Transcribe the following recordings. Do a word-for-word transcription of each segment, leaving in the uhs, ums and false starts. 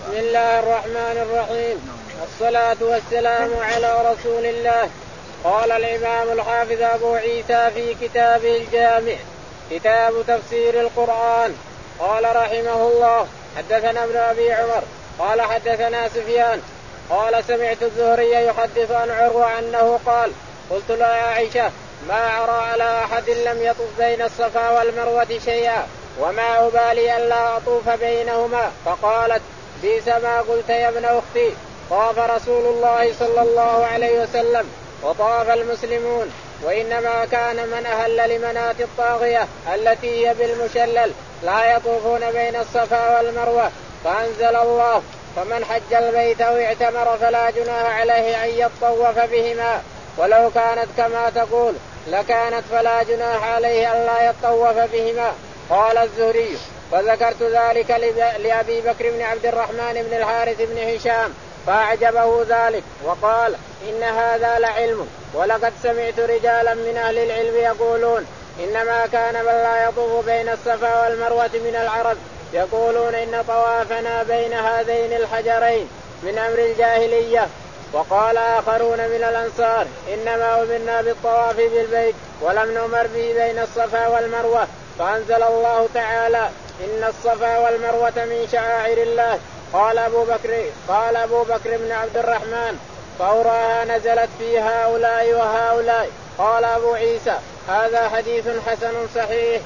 بسم الله الرحمن الرحيم. الصلاة والسلام على رسول الله. قال الإمام الحافظ أبو عيسى في كتابه الجامع كتاب تفسير القرآن قال رحمه الله حدثنا ابن أبي عمر قال حدثنا سفيان قال سمعت الزهري يحدث عن عروة أنه قال قلت له يا عائشة ما أرى على أحد لم يطف بين الصفا والمروة شيئا وما أبالي ألا أطوف بينهما. فقالت بئس ما قلت يا ابن أختي طاف رسول الله صلى الله عليه وسلم وطاف المسلمون وإنما كان من أهل لمناة الطاغية التي هي بالمشلل لا يطوفون بين الصفا والمروة. فأنزل الله فمن حج البيت أو اعتمر فلا جناح عليه أن يطوف بهما ولو كانت كما تقول لكانت فلا جناح عليه ألا يطوف بهما. قال الزهري فذكرت ذلك لأبي بكر بن عبد الرحمن بن الحارث بن هشام فأعجبه ذلك وقال إن هذا لعلم ولقد سمعت رجالا من أهل العلم يقولون إنما كان من لا يطوف بين الصفا والمروة من العرب يقولون إن طوافنا بين هذين الحجرين من أمر الجاهلية. وقال آخرون من الأنصار إنما أمرنا بالطواف بالبيت ولم نؤمر به بين الصفا والمروة. فأنزل الله تعالى إن الصفا والمروة من شعائر الله. قال أبو بكر قال أبو بكر بن عبد الرحمن فأراها نزلت في هؤلاء وهؤلاء. قال أبو عيسى هذا حديث حسن صحيح.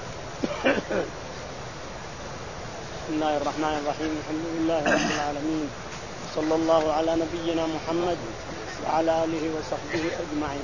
بسم الله الرحمن الرحيم. الحمد لله رب العالمين صلى الله على نبينا محمد وعلى آله وصحبه أجمعين.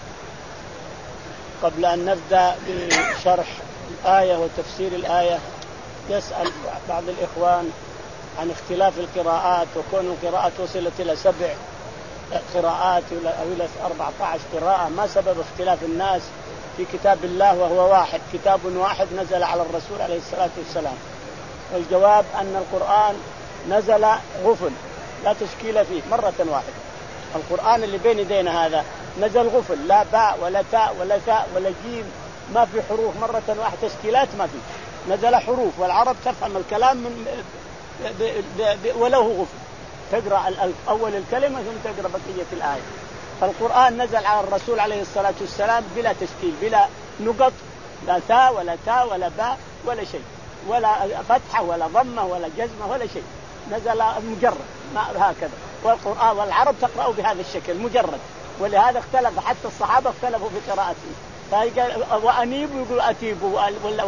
قبل أن نبدأ بشرح الآية وتفسير الآية يسأل بعض الإخوان عن اختلاف القراءات وكون القراءات وصلت إلى سبع قراءات أو إلى أربعة عشر قراءة ما سبب اختلاف الناس في كتاب الله وهو واحد كتاب واحد نزل على الرسول عليه الصلاة والسلام. والجواب أن القرآن نزل غفل لا تشكيل فيه مرة واحدة. القرآن اللي بين يدينا هذا نزل غفل لا باء ولا تاء ولا ثاء ولا جيم ما في حروف مرة واحدة تشكيلات ما في نزل حروف والعرب تفهم الكلام من ب ب ب وله غفل تقرأ أول الكلمة ثم تقرأ بقية الآية. فالقرآن نزل على الرسول عليه الصلاة والسلام بلا تشكيل بلا نقط لا ثاء ولا تاء ولا باء ولا شيء ولا فتحة ولا ضمة ولا جزمة ولا شيء نزل مجرد ما هكذا. والقرآن والعرب تقرأوا بهذا الشكل مجرد ولهذا اختلف حتى الصحابة اختلفوا في قراءته. وأنيبوا يقول أتيبوا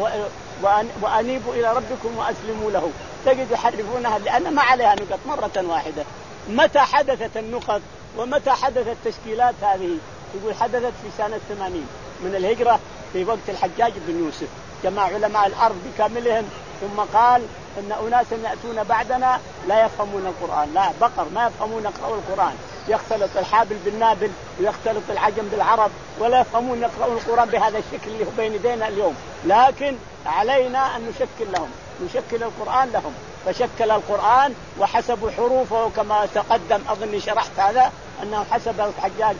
وأنيبوا إلى ربكم وأسلموا له تجد يحرفونها لأن ما عليها نقط مرة واحدة. متى حدثت النقط ومتى حدثت التشكيلات هذه؟ يقول حدثت في سنة ثمانين من الهجرة في وقت الحجاج بن يوسف جمع علماء الأرض بكاملهم ثم قال إن أناسا يأتون بعدنا لا يفهمون القرآن لا بقر ما يفهمون يقرأوا القرآن يختلط الحابل بالنابل ويختلط العجم بالعرب ولا يفهمون يقرأوا القرآن بهذا الشكل اللي بين يدينا اليوم. لكن علينا أن نشكل لهم نشكل القرآن لهم. فشكل القرآن وحسبوا حروفه كما تقدم أظن شرحت هذا أنه حسب الحجاج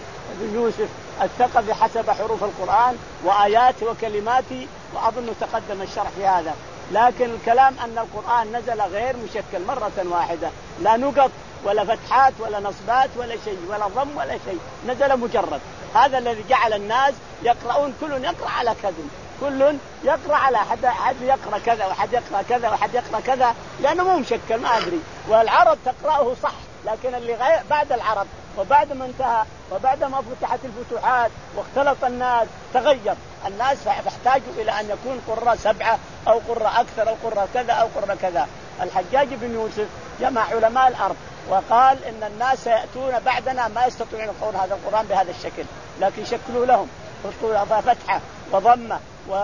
بن يوسف الثقفي حسب حروف القرآن وآياته وكلماته وأظن تقدم الشرح في هذا. لكن الكلام أن القرآن نزل غير مشكل مرة واحدة لا نقط ولا فتحات ولا نصبات ولا شيء ولا ضم ولا شيء نزل مجرد. هذا الذي جعل الناس يقرؤون كل يقرأ على كذا كل يقرأ على حد حد يقرأ كذا وحد يقرأ كذا وحد يقرأ كذا لأنه مو مشكل ما أدري. والعرب تقرأه صح لكن اللي غير بعد العرب وبعد ما انتهى وبعد ما فتحت الفتوحات واختلط الناس تغير الناس فاحتاجوا إلى أن يكون قراء سبعة أو قراء أكثر أو قراء كذا أو قراء كذا. الحجاج بن يوسف جمع علماء الأرض وقال إن الناس يأتون بعدنا ما يستطيعون يقرؤون هذا القرآن بهذا الشكل لكن شكلوا لهم حطوا فتحة وضمة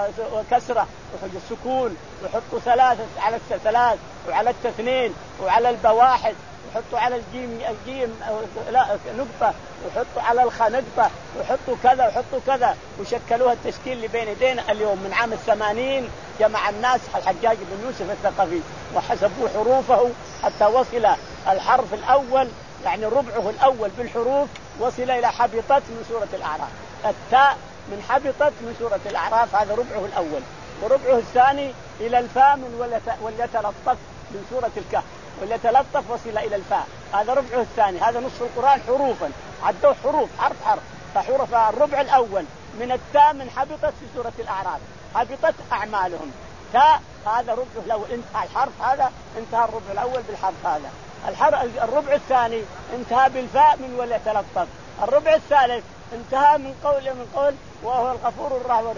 وكسرة وسكون وحطوا ثلاثة على الثلاث وعلى التثنين وعلى البواحد وحطوا على الجيم الجيم لا نقطة وحطوا على الخاء نقطة وحطوا كذا وحطوا كذا وشكلوها التشكيل اللي بين يدينا اليوم من عام الثمانين. جمع الناس الحجاج بن يوسف الثقفي وحسبوا حروفه حتى وصل الحرف الأول يعني ربعه الأول بالحروف وصل إلى حبطت من سورة الأعراف. التاء من حبطت من سورة الأعراف هذا ربعه الأول وربعه الثاني إلى الفاء من وليتلطف من سورة الكهف وليتلطف وصل إلى الفاء، هذا ربعه الثاني. هذا نصف القرآن حروفا، عدوا حروف حرف حرف. فحروف الربع الأول من التاء من حبطت في سورة الأعراف، حبطت أعمالهم. تاء هذا ربعه لو انتهى الحرف هذا، انتهى الربع الأول بالحرف هذا. الربع الثاني انتهى بالفاء من وليتلطف. الربع الثالث انتهى من قول من قول وهو الغفور الرحيم،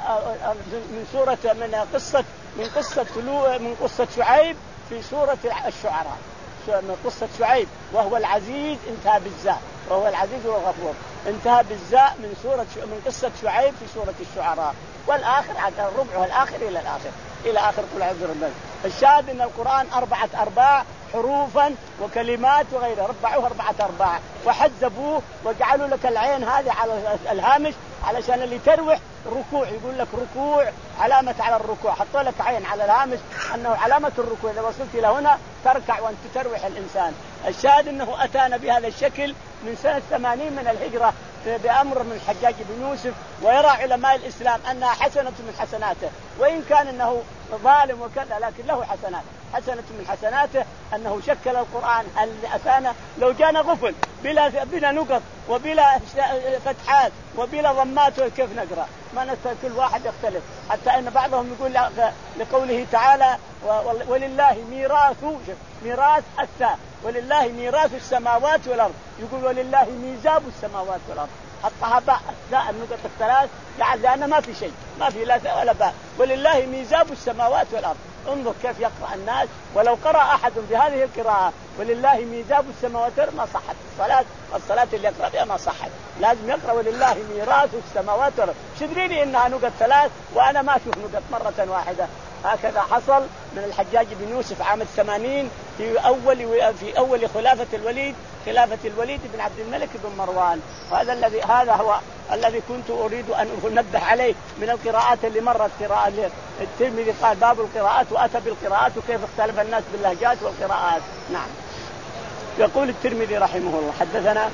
من سورة من قصة من قصة من قصة شعيب في سورة الشعراء، من قصة شعيب وهو العزيز انتهى بالزاء، وهو العزيز والغفور انتهى بالزاء من سورة من قصة شعيب في سورة الشعراء. والآخر عاد الربع والآخر إلى الآخر إلى آخر كل عبد الرحمن. الشاهد أن القرآن أربعة أرباع حروفا وكلمات وغيرها، ربعوه أربعة أرباع وحزبوه وجعلوا لك العين هذه على الهامش علشان اللي تروح ركوع يقول لك ركوع علامة على الركوع، حطوا لك عين على الهامش أنه علامة الركوع، إذا وصلت إلى هنا تركع وأنت تروح الإنسان. الشاهد أنه أتانا بهذا الشكل من سنة ثمانين من الهجرة بأمر من الحجاج بن يوسف، ويرى علماء الإسلام أنها حسنة من حسناته، وإن كان أنه ظالم وكذا لكن له حسنات. حسنة من حسناته أنه شكل القرآن اللي أتانا لو جانا غفل بلا بلا نقط وبلا فتحات وبلا ضمات كيف نقرأ؟ ما نستطيع، كل واحد يختلف. حتى أن بعضهم يقول لقوله تعالى ولله ميراث ميراث الثاء، ولله ميراث السماوات والأرض، يقول ولله ميزاب السماوات والأرض، حطها باء الثاء النقط الثلاث يعني لأن ما في شيء، ما في لا ثاء ولا باء، ولله ميزاب السماوات والأرض. انظر كيف يقرأ الناس، ولو قرأ أحد بهذه القراءة ولله ميزاب السماوات والأرض ما صحت الصلاة، الصلاة اللي يقرأ بها ما صحت، لازم يقرأ ولله ميراث السماوات والأرض. شدريني إنها نقط ثلاث وأنا ما أشوف نقط مرة واحدة. هكذا حصل من الحجاج بن يوسف عام الثمانين في أول في أول خلافة الوليد خلافة الوليد بن عبد الملك بن مروان. وهذا الذي هذا هو الذي كنت أريد أن أنبه عليه من القراءات اللي مرت. قراءة الترمذي قال باب القراءات وأتى بالقراءات وكيف اختلف الناس باللهجات والقراءات. نعم. يقول الترمذي رحمه الله حدثنا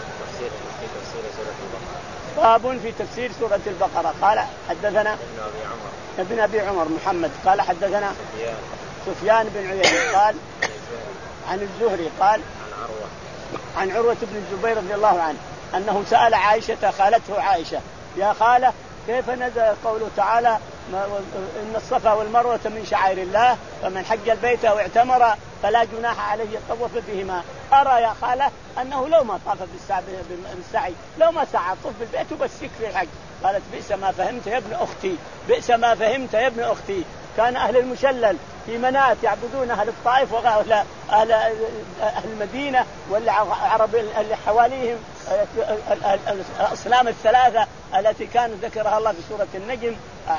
باب في تفسير سورة البقرة. قال حدثنا ابن أبي عمر محمد قال حدثنا سفيان بن عيينة قال عن الزهري قال عن عروة بن الزبير رضي الله عنه أنه سأل عائشة خالته عائشة يا خالة كيف نزل قوله تعالى إن الصفا والمروة من شعائر الله فمن حج البيت أو اعتمر فلا جناح عليه يطوف بهما. أرى يا خالة أنه لو ما طاف بالسعي لو ما سعى طوف بالبيت وبس يكفي الحج. قالت بئس ما فهمت يا ابن أختي بئس ما فهمت يا ابن أختي. كان أهل المشلل في منات يعبدون أهل الطائف وأهل أهل أهل المدينة والعرب اللي حواليهم الأصنام الثلاثة التي كانت ذكرها الله في سورة النجم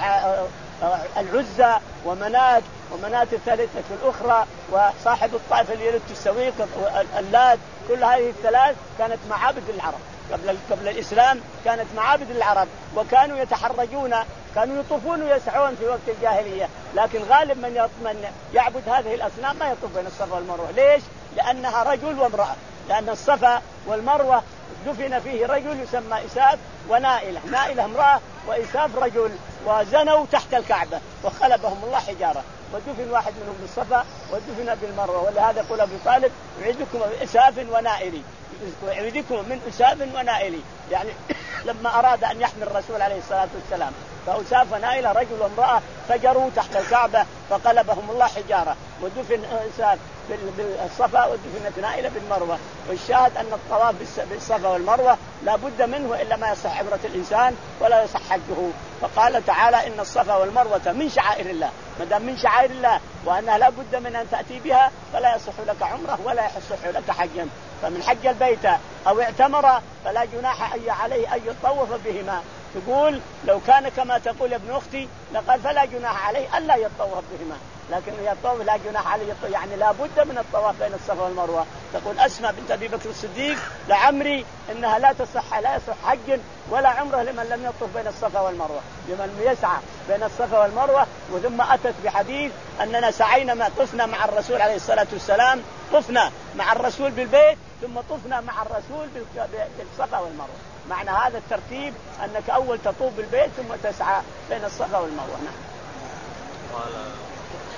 العزى ومنات ومنات الثالثة الأخرى وصاحب الطائف اللي يرد السويق اللات. كل هذه الثلاث كانت معابد للعرب قبل قبل الإسلام، كانت معابد للعرب وكانوا يتحرجون كانوا يطوفون ويسعون في وقت الجاهلية. لكن غالب من من يعبد هذه الأصنام ما يطوف بين الصفا والمروة. ليش؟ لأنها رجل وامرأة، لأن الصفا والمروة دفن فيه رجل يسمى إساف ونائلة. نائلة امرأة وإساف رجل وزنوا تحت الكعبة وخلبهم الله حجارة، ودفن واحد منهم بالصفا ودفن بالمروة. ولهذا يقول أبو طالب يعيدكم بإساف ونائلي يعيدكم من إساف ونائلي، يعني لما أراد أن يحمي الرسول عليه الصلاة والسلام فأساف ونائلة رجل وامرأة فجروا تحت الكعبة فقلبهم الله حجارة، ودفن إساف بالصفا ودفنت نائلة بالمروة. والشاهد أن الطواف بالصفا والمروة لا بد منه إلا ما يصح عبرة الإنسان ولا يصح حجه. فقال تعالى إن الصفا والمروة من شعائر الله، ما دام من شعائر الله وأنها لا بد من أن تأتي بها فلا يصح لك عمره ولا يصح لك حجا. فمن حج البيت أو اعتمر فلا جناح عليه أن يطوف بهما. تقول لو كان كما تقول يا ابن أختي لقال فلا جناح عليه ألا يطوف بهما، لكن يطوف لا جناح عليه يطوف، يعني لا بد من الطواف بين الصفا والمروة. تقول أسماء بنت أبي بكر الصديق لعمري إنها لا تصح لا يصح حج ولا عمره لمن لم يطوف بين الصفا والمروة، لمن يسعى بين الصفا والمروة. وثم أتت بحديث أننا سعينا ما طفنا مع الرسول عليه الصلاة والسلام، طفنا مع الرسول بالبيت ثم طفنا مع الرسول بالصفا والمروة. معنى هذا الترتيب أنك أول تطوف بالبيت ثم تسعى بين الصفا والمروة. نعم.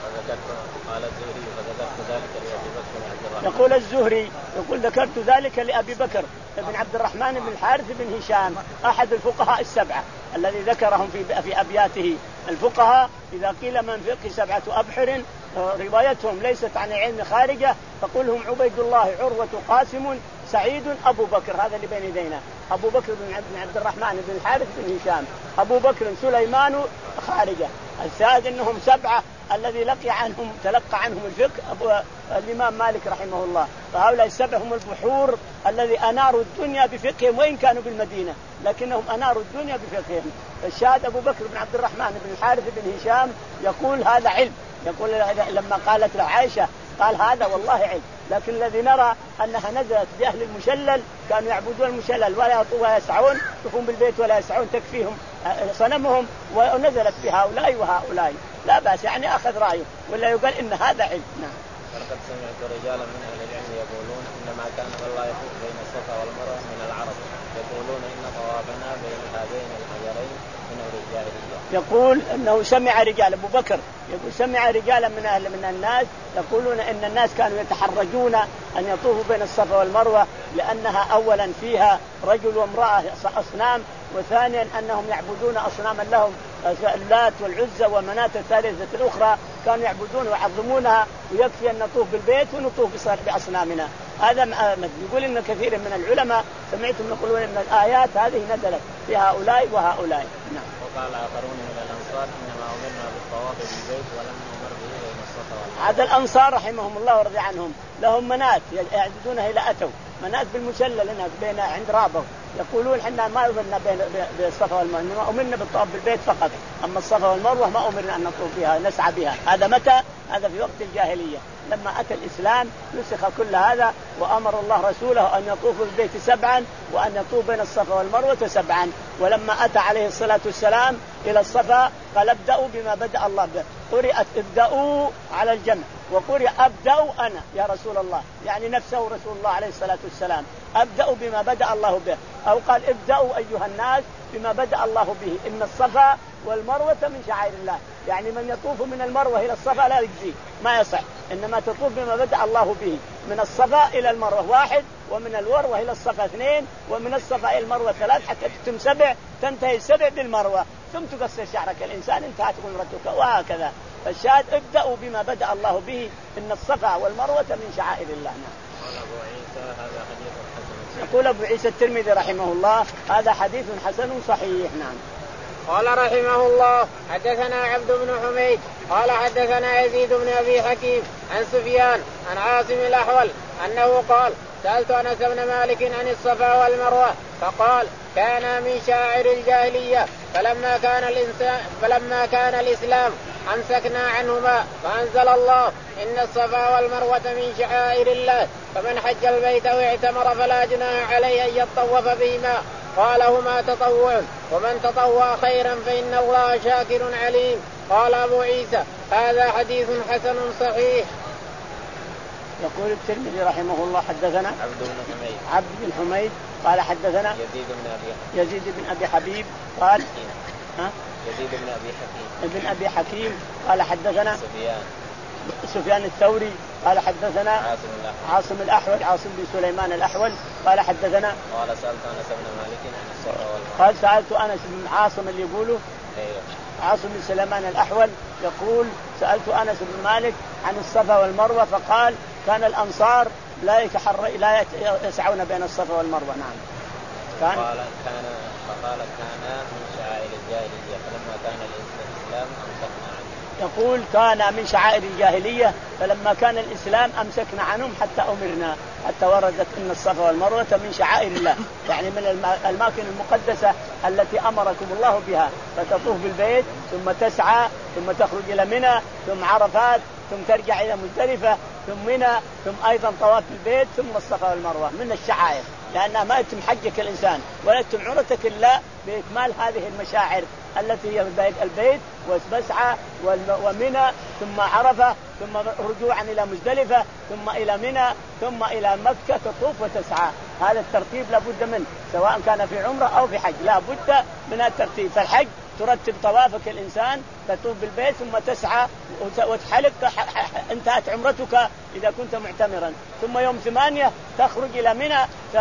قال الزهري فذكرت ذلك لأبي بكر بن عبد الرحمن. يقول الزهري يقول ذكرت ذلك لأبي بكر بن عبد الرحمن بن الحارث بن هشام أحد الفقهاء السبعة الذي ذكرهم في في أبياته. الفقهاء إذا قيل من فقه سبعة أبحر روايتهم ليست عن علم خارجة فقلهم عبيد الله عروة قاسم سعيد أبو بكر. هذا اللي بين يدينا أبو بكر بن عبد الرحمن بن الحارث بن هشام أبو بكر سليمان خارجة. الشاهد أنهم سبعة الذي لقي عنهم تلقى عنهم الفقه أبو الإمام مالك رحمه الله. فهؤلاء السبع هم البحور الذي أناروا الدنيا بفقههم وإن كانوا بالمدينة لكنهم أناروا الدنيا بفقههم. الشاهد أبو بكر بن عبد الرحمن بن الحارث بن هشام يقول هذا علم. يقول لما قالت له عائشة قال هذا والله علم. لكن الذي نرى أنها نزلت بأهل المشلل كانوا يعبدون المشلل ولا يسعون يقوم بالبيت ولا يسعون تكفيهم صنمهم ونزلت بهؤلاء وهؤلاء لا بأس يعني أخذ رأيه ولا يقال إن هذا علم. نعم. ولقد سمعت رجالا من أهل العلم يقولون إنما كان الله يفوق بين الصفا والمروة من العرب يقولون إن طوافنا بين هذين الحجرين من الرجالية. يقول أنه سمع رجال أبو بكر يقول سمع رجالا من أهل من الناس يقولون إن الناس كانوا يتحرجون أن يطوفوا بين الصفا والمروة لأنها أولا فيها رجل وامرأة أصنام وثانيا أنهم يعبدون أصناما لهم اللات والعزى ومناة الثالثة الأخرى كانوا يعبدون ويعظمونها ويكفي أن نطوف بالبيت ونطوف بأصنامنا. هذا يقول إن كثير من العلماء سمعتم يقولون إن الآيات هذه نزلت في هؤلاء وهؤلاء. نعم. وقال آخرون من الأنصار إنما أمرنا بالطواف بالبيت ولم نؤمر به بين الصفا والمروة. هذا الأنصار رحمهم الله ورضي عنهم لهم منات يعبدونها إلى أتوا منات بالمشلل هنا بين عند رابغ يقولون إحنا ما أمرنا بين الصفا والمروة أمرنا بالطواف بالبيت فقط أما الصفا والمروة ما أمرنا أن نطوف بها نسعى بها. هذا متى؟ هذا في وقت الجاهلية. لما أتى الإسلام نسخ كل هذا وأمر الله رسوله أن يطوف بالبيت سبعا وأن يطوف بين الصفا والمروة سبعا. ولما أتى عليه الصلاة والسلام إلى الصفا قال ابدأوا بما بدأ الله به. قرئت ابدأوا على الجمع وقرئ أبدأوا أنا يا رسول الله يعني نفسه رسول الله عليه الصلاة والسلام أبدأوا بما بدأ الله به أو قال ابدأوا أيها الناس بما بدأ الله به. إن الصفا والمروة من شعائر الله يعني من يطوف من المروة إلى الصفا لا يجزي ما يصح إنما تطوف بما بدأ الله به من الصفا إلى المروة واحد ومن المروة إلى الصفا اثنين ومن الصفا إلى المروة ثلاث حتى تتم سبع تنتهي السبع بالمروة ثم تقصر شعرك الإنسان انتهت عمرتك وهكذا. فالشاهد ابدأوا بما بدأ الله به إن الصفا والمروة من شعائر الله. قال أبو عيسى هذا حديث حسن. يقول أبو عيسى الترمذي رحمه الله هذا حديث حسن صحيح. نعم. قال رحمه الله حدثنا عبد بن حميد قال حدثنا يزيد بن أبي حكيم عن سفيان عن عاصم الأحول أنه قال سألت أنس بن مالك عن الصفا والمروة فقال كان من شاعر الجاهلية فلما كان الإنسان فلما كان الإسلام أمسكنا عنهما فأنزل الله إن الصفا والمروة من شعائر الله فمن حج البيت واعتمر فلا جناح عليه أن يطوف بهما قال هما تطوع ومن تطوع خيرا فإن الله شاكر عليم. قال أبو عيسى هذا حديث حسن صحيح. يقول الترمذي رحمه الله حدثنا عبد بن حميد عبد بن حميد قال حدثنا يزيد بن أبي يزيد بن أبي حبيب قال ها يزيد بن أبي حكيم ابن أبي حكيم قال حدثنا سفيان سفيان الثوري قال حدثنا عاصم الأحول عاصم الأحول عاصم بن سليمان الأحول قال حدثنا قال سألت أنس بن مالك عن الصفا والمروة قال سألت أنس بن عاصم اللي يقوله أيوه. عاصم بن سليمان الأحول يقول سألت أنس بن مالك عن الصفا والمروة فقال كان الأنصار لا يتحر لا يسعون بين الصفا والمروة. نعم. كان قال كان فقال كان من شعائر الجاهلية فلما كان الإسلام أمسكنا عنه. يقول كان من شعائر الجاهلية فلما كان الإسلام أمسكنا عنهم حتى أمرنا حتى وردت إن الصفا والمروة من شعائر الله يعني من الأماكن المقدسة التي أمركم الله بها فتطوف بالبيت ثم تسعى ثم تخرج إلى منى ثم عرفات ثم ترجع إلى مزدلفة ثم منى ثم أيضا طواف البيت ثم الصفا والمروة من الشعائر لأنها ما يتم حجك الإنسان ولا يتم عمرتك إلا بإكمال هذه المشاعر التي هي البيت ومسعى ومنى ثم عرفة ثم رجوعا إلى مزدلفة ثم إلى منى ثم إلى مكة تطوف وتسعى. هذا الترتيب لا بد منه سواء كان في عمرة أو في حج لا بد من الترتيب. فالحج ترتب طوافك الإنسان، تطوف بالبيت ثم تسعى وتحلق، انتهت عمرتك إذا كنت معتمرا. ثم يوم ثمانية تخرج إلى منى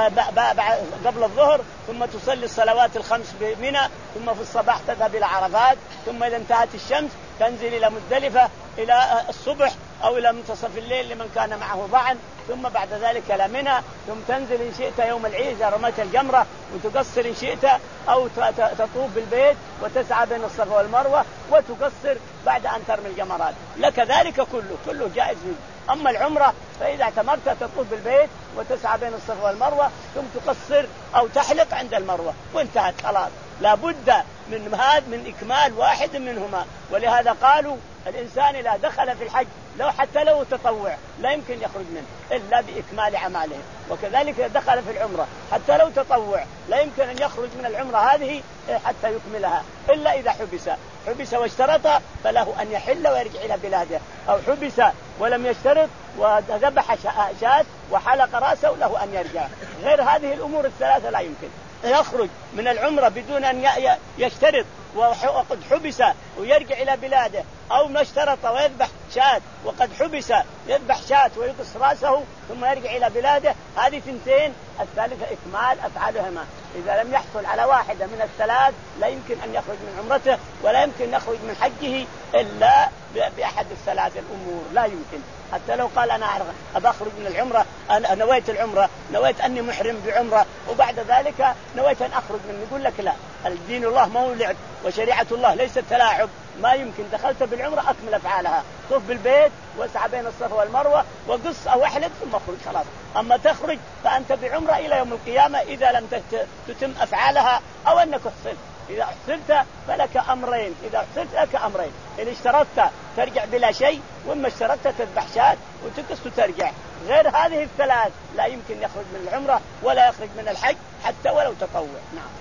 قبل الظهر، ثم تصلي الصلوات الخمس بمنى، ثم في الصباح تذهب إلى عرفات، ثم إذا انتهت الشمس تنزل إلى مزدلفة إلى الصبح أو إلى منتصف الليل لمن كان معه ضعن، ثم بعد ذلك إلى منى، ثم تنزل إن شئت يوم العيد إذا رميت الجمرة وتقصر إن شئت، أو تطوف بالبيت وتسعى بين الصفا والمروة وتقصر بعد أن ترمي الجمرات، لك ذلك كله كله جائز منه. أما العمرة فإذا اعتمرت تطوف بالبيت وتسعى بين الصفا والمروة ثم تقصر أو تحلق عند المروة وانتهت خلاص. لا بد من هذا من إكمال واحد منهما، ولهذا قالوا الإنسان إذا دخل في الحج لو حتى لو تطوع لا يمكن يخرج منه إلا بإكمال أعماله، وكذلك إذا دخل في العمرة حتى لو تطوع لا يمكن أن يخرج من العمرة هذه حتى يكملها إلا إذا حبس حبس واشترط فله أن يحل ويرجع إلى بلاده، أو حبس ولم يشترط وذبح شاة وحلق رأسه له أن يرجع. غير هذه الأمور الثلاثة لا يمكن يخرج من العمرة بدون أن يشترط وقد حبس ويرجع إلى بلاده، أو ما اشترط ويذبح شاة وقد حبس يذبح شاة ويقص رأسه ثم يرجع إلى بلاده. هذه ثنتين، الثالثة إكمال أفعالهما. إذا لم يحصل على واحدة من الثلاث لا يمكن أن يخرج من عمرته ولا يمكن يخرج من حجه إلا بأحد الثلاث الأمور، لا يمكن. حتى لو قال أنا أخرج من العمرة، أنا نويت العمرة، نويت أني محرم بعمرة وبعد ذلك نويت أن أخرج منه، يقول لك لا، الدين الله ما هو لعب وشريعة الله ليست تلاعب، ما يمكن. دخلت بالعمرة أكمل أفعالها، طف بالبيت واسعى بين الصفا والمروة وقص أو احلق ثم اخرج خلاص. أما تخرج فأنت بعمرة إلى يوم القيامة إذا لم تتم أفعالها أو أنك احصلت. إذا احصلت فلك أمرين، إذا احصلت لك أمرين، إن اشترطت ترجع بلا شيء، وإما اشترطت تذبح شاة وتقص وترجع. غير هذه الثلاث لا يمكن يخرج من العمرة ولا يخرج من الحج حتى ولو تطوع. نعم.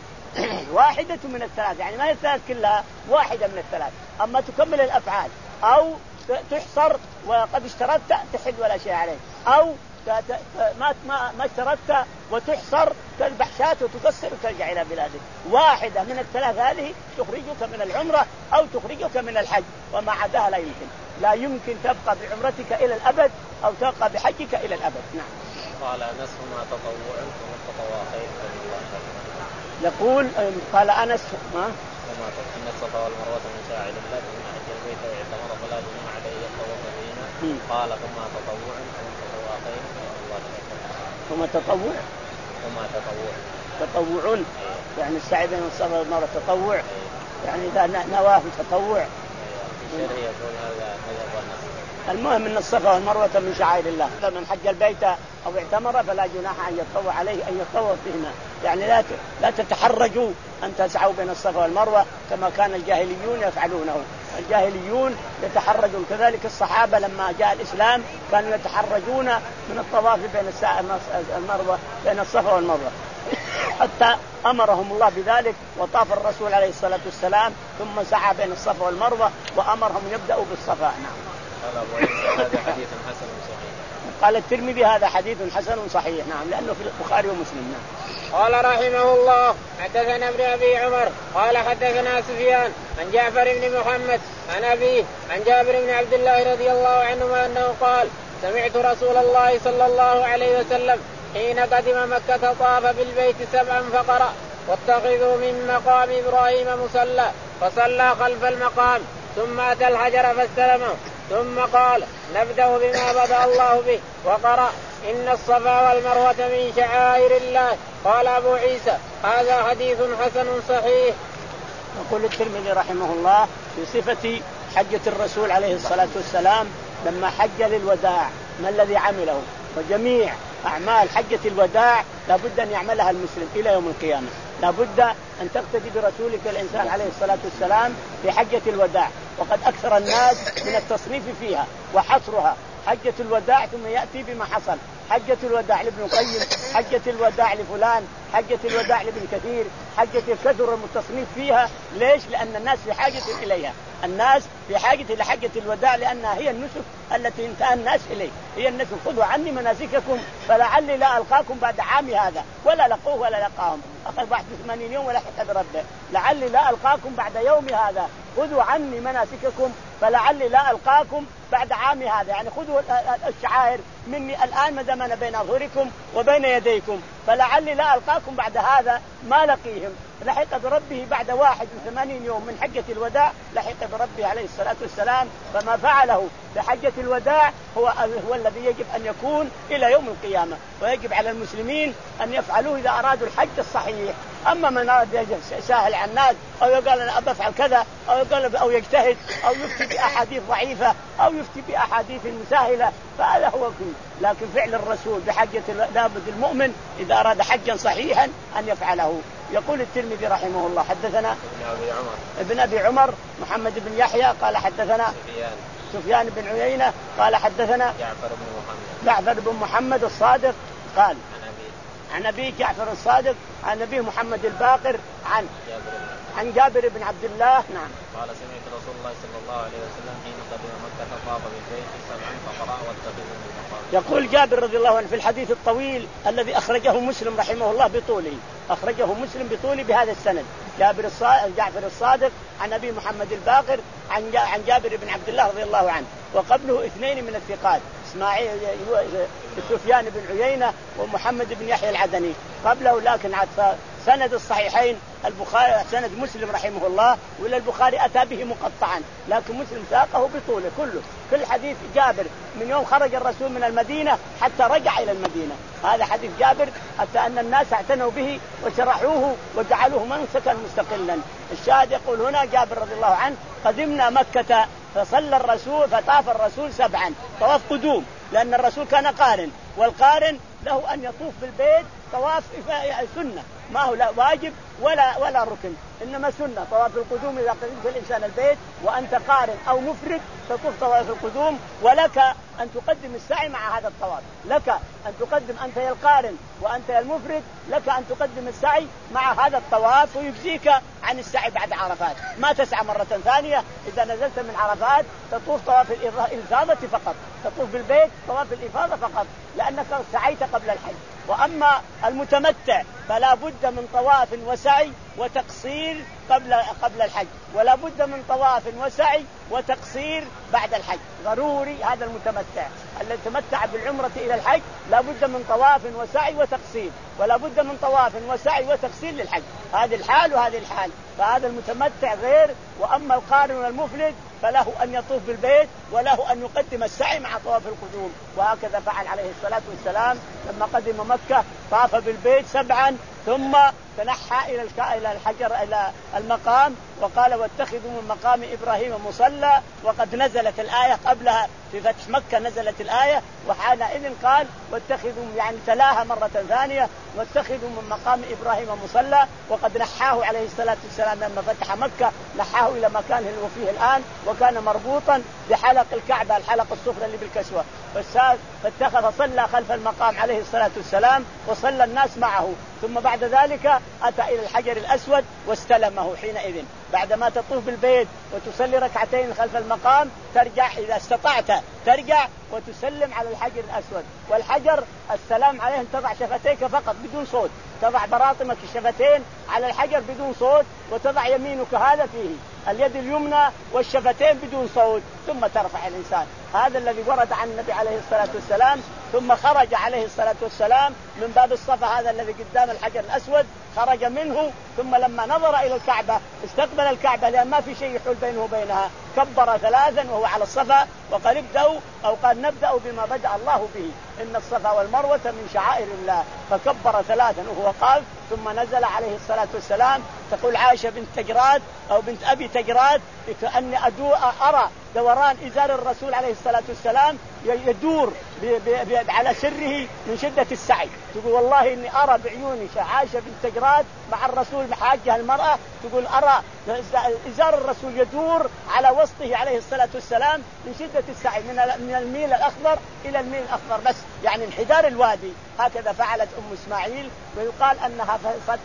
واحدة من الثلاث، يعني ما الثلاث كلها، واحدة من الثلاث. أما تكمل الأفعال أو تحصر وقد اشترطت تحل ولا شيء عليه، أو ما ما ما اشترطت وتحصر تذبح شاة وتقصر وترجع إلى بلادك. واحدة من الثلاث هذه تخرجك من العمرة أو تخرجك من الحج، وما عداها لا يمكن. لا يمكن تبقى بعمرتك إلى الأبد أو تبقى بحجك إلى الأبد. نعم. قال أنس ما تطوع ثم تطوع خير. يقول قال أنس ما وما أن الصفا والمروة من شاعر الله ثم حج البيت واعتمر فلا جناح عليه يطوف بهما. قال ثم تطوع ثم تطوع خير الله ثم تطوع ثم تطوع تطوع يعني السعي بين الصفا والمروة تطوع، يعني إذا نواه تطوع. يقول هذا المهم ان الصفا والمروة من شعائر الله، فمن حج البيت او اعتمر فلا جناح ان يطوع عليه ان يطوف بهما. يعني لا لا تتحرجوا ان تسعوا بين الصفا والمروة كما كان الجاهليون يفعلونه. الجاهليون يتحرجون، كذلك الصحابة لما جاء الإسلام كانوا يتحرجون من الطواف بين المروة بين الصفا والمروة، حتى أمرهم الله بذلك وطاف الرسول عليه الصلاة والسلام ثم سعى بين الصفا والمروة وأمرهم يبدأوا بالصفا. نعم. قال أبو عيسى هذا حديث حسن صحيح. قال الترمذي هذا حديث حسن صحيح. نعم، لأنه في البخاري ومسلم. نعم. قال رحمه الله حدثنا ابن أبي عمر قال حدثنا سفيان عن جعفر بن محمد عن أبيه عن جابر بن عبد الله رضي الله عنهما أنه قال سمعت رسول الله صلى الله عليه وسلم حين قدم مكة طاف بالبيت سبعا فقرأ واتخذوا من مقام إبراهيم مصلى فصلى خلف المقام ثم أتى الحجر فاستلمه ثم قال نبدأ بما بدأ الله به وقرأ إن الصفا والمروة من شعائر الله. قال أبو عيسى هذا حديث حسن صحيح. يقول الترمذي رحمه الله في صفة حجة الرسول عليه الصلاة والسلام لما حج للوداع ما الذي عمله، وجميع أعمال حجة الوداع لابد أن يعملها المسلم إلى يوم القيامة. لابد أن تقتدي برسولك الإنسان عليه الصلاة والسلام في حجة الوداع، وقد أكثر الناس من التصنيف فيها وحصرها. حجة الوداع ثم يأتي بما حصل، حجة الوداع لابن القيم، حجة الوداع لفلان، حجة الوداع لابن كثير، حجة كثر التصنيف فيها. ليش؟ لأن الناس في حاجة إليها. الناس بحاجة إلى حجة الوداع لأنها هي النسك التي انتهى الناس إليه، هي النسك. خذوا عني مناسككم فلعلي لا ألقاكم بعد عامي هذا، ولا لقوه ولا لقاهم، أخذ واحد وثمانين يوم ولحق بربه، لعلي لا ألقاكم بعد يوم هذا، خذوا عني مناسككم فلعلي لا ألقاكم بعد عامي هذا. يعني خذوا الشعائر مني الآن ما دام أنا بين أظهركم وبين يديكم، فلعلي لا ألقاكم بعد هذا ما لقيهم. لحق بربه بعد واحد وثمانين يوم من حجة الوداع، لحق بربه عليه الصلاة والسلام. فما فعله بحجة الوداع هو, هو الذي يجب أن يكون إلى يوم القيامة، ويجب على المسلمين أن يفعلوه إذا أرادوا الحج الصحيح. أما من أراد يسهل على الناس أو يقول أنا أبى أفعل كذا أو يقول أو يجتهد أو يفتي بأحاديث ضعيفة أو يفتي بأحاديث مساهلة فهذا هو كل. لكن فعل الرسول بحجة لابد المؤمن إذا أراد حجا صحيحا أن يفعله. يقول الترمذي رحمه الله حدثنا ابن أبي عمر ابن أبي عمر محمد بن يحيى قال حدثنا سفيان سفيان بن عيينة قال حدثنا جعفر بن محمد جعفر بن محمد الصادق قال عن أبي عن أبي جعفر الصادق عن أبي محمد الباقر عن جابر عن جابر بن عبد الله. نعم قال سمعت رسول الله صلى الله عليه وسلم حين قدم مكة طاف بالبيت سبعا فقرأ واتخذ من المقام. يقول جابر رضي الله عنه في الحديث الطويل الذي أخرجه مسلم رحمه الله بطوله، أخرجه مسلم بطوله بهذا السند، جابر الصادق جعفر الصادق عن أبي محمد الباقر عن عن جابر بن عبد الله رضي الله عنه، وقبله اثنين من الثقات اسماعيل سفيان بن عيينة ومحمد بن يحيى العدني قبله. لكن سند الصحيحين البخاري سند مسلم رحمه الله ولا البخاري أتى به مقطعا، لكن مسلم ساقه بطوله كله. كل حديث جابر من يوم خرج الرسول من المدينة حتى رجع إلى المدينة، هذا حديث جابر حتى أن الناس اعتنوا به وشرحوه وجعلوه منسكا مستقلا. الشاهد يقول هنا جابر رضي الله عنه قدمنا مكة فصلى الرسول فطاف الرسول سبعا طواف قدوم، لأن الرسول كان قارن، والقارن له أن يطوف بالبيت طواف سنة ما هو لا واجب ولا ولا ركن، إنما سنة طواف القدوم. إذا قدمت الإنسان البيت وأنت قارن أو مفرد تطوف طواف القدوم، ولك أن تقدم السعي مع هذا الطواف، لك أن تقدم أنت يا القارن وأنت يا المفرد لك أن تقدم السعي مع هذا الطواف، ويجزيك عن السعي بعد عرفات، ما تسعى مرة ثانية. إذا نزلت من عرفات تطوف طواف الإفاضة فقط، تطوف بالبيت طواف الإفاضة فقط، لأنك سعيت قبل الحج. وأما المتمتع فلا بد من طواف وسعي وتقصير قبل قبل الحج، ولا بد من طواف وسعي وتقصير بعد الحج، ضروري. هذا المتمتع الذي تمتع بالعمرة إلى الحج لا بد من طواف وسعي وتقصير، ولا بد من طواف وسعي وتقصير للحج، هذه الحال وهذه الحال. فهذا المتمتع غير. وأما القارن والمفرد فله أن يطوف بالبيت وله أن يقدم السعي مع طواف القدوم، وهكذا فعل عليه الصلاة والسلام لما قدم مكة طاف بالبيت سبعا ثم تنحى إلى إلى الحجر إلى المقام وقال واتخذوا من مقام إبراهيم مصلى. وقد نزلت الآية قبلها في فتح مكة نزلت الآية، وحينئذ قال واتخذوا يعني تلاها مرة ثانية واتخذوا من مقام إبراهيم مصلى. وقد نحاه عليه الصلاة والسلام لما فتح مكة نحاه إلى مكانه وفيه الآن، وكان مربوطا بحلق الكعبة الحلق الصفر اللي بالكسوة، فاتخذ صلى خلف المقام عليه الصلاة والسلام وصلى الناس معه. ثم بعد ذلك أتى إلى الحجر الأسود واستلمه. حينئذ بعدما تطوف بالبيت وتصلي ركعتين خلف المقام ترجع إذا استطعت ترجع وتسلم على الحجر الأسود. والحجر السلام عليه أن تضع شفتيك فقط بدون صوت، تضع براطمك الشفتين على الحجر بدون صوت، وتضع يمينك هذا فيه اليد اليمنى والشفتين بدون صوت، ثم ترفع الإنسان. هذا الذي ورد عن النبي عليه الصلاة والسلام. ثم خرج عليه الصلاة والسلام من باب الصفا هذا الذي قدام الحجر الأسود، خرج منه ثم لما نظر إلى الكعبة استقبل الكعبة لأن ما في شيء يحول بينه وبينها، كبر ثلاثا وهو على الصفا وقال ابدأوا أو قال نبدأ بما بدأ الله به إن الصفا والمروة من شعائر الله، فكبر ثلاثا وهو قال ثم نزل عليه الصلاة والسلام. تقول عائشة بنت تجراد أو بنت أبي تجراد كأني أدو أرى دوران إزار الرسول عليه الصلاة والسلام يدور ب ب ب على سره من شدة السعي. تقول والله إني أرى بعيوني عائشة بنت تجراد مع الرسول محاجة المرأة، تقول أرى إزار الرسول يدور على وسطه عليه الصلاة والسلام من شدة شدة السعي من من الميل الأخضر إلى الميل الأخضر بس، يعني انحدار الوادي. هكذا فعلت أم إسماعيل، ويقال أنها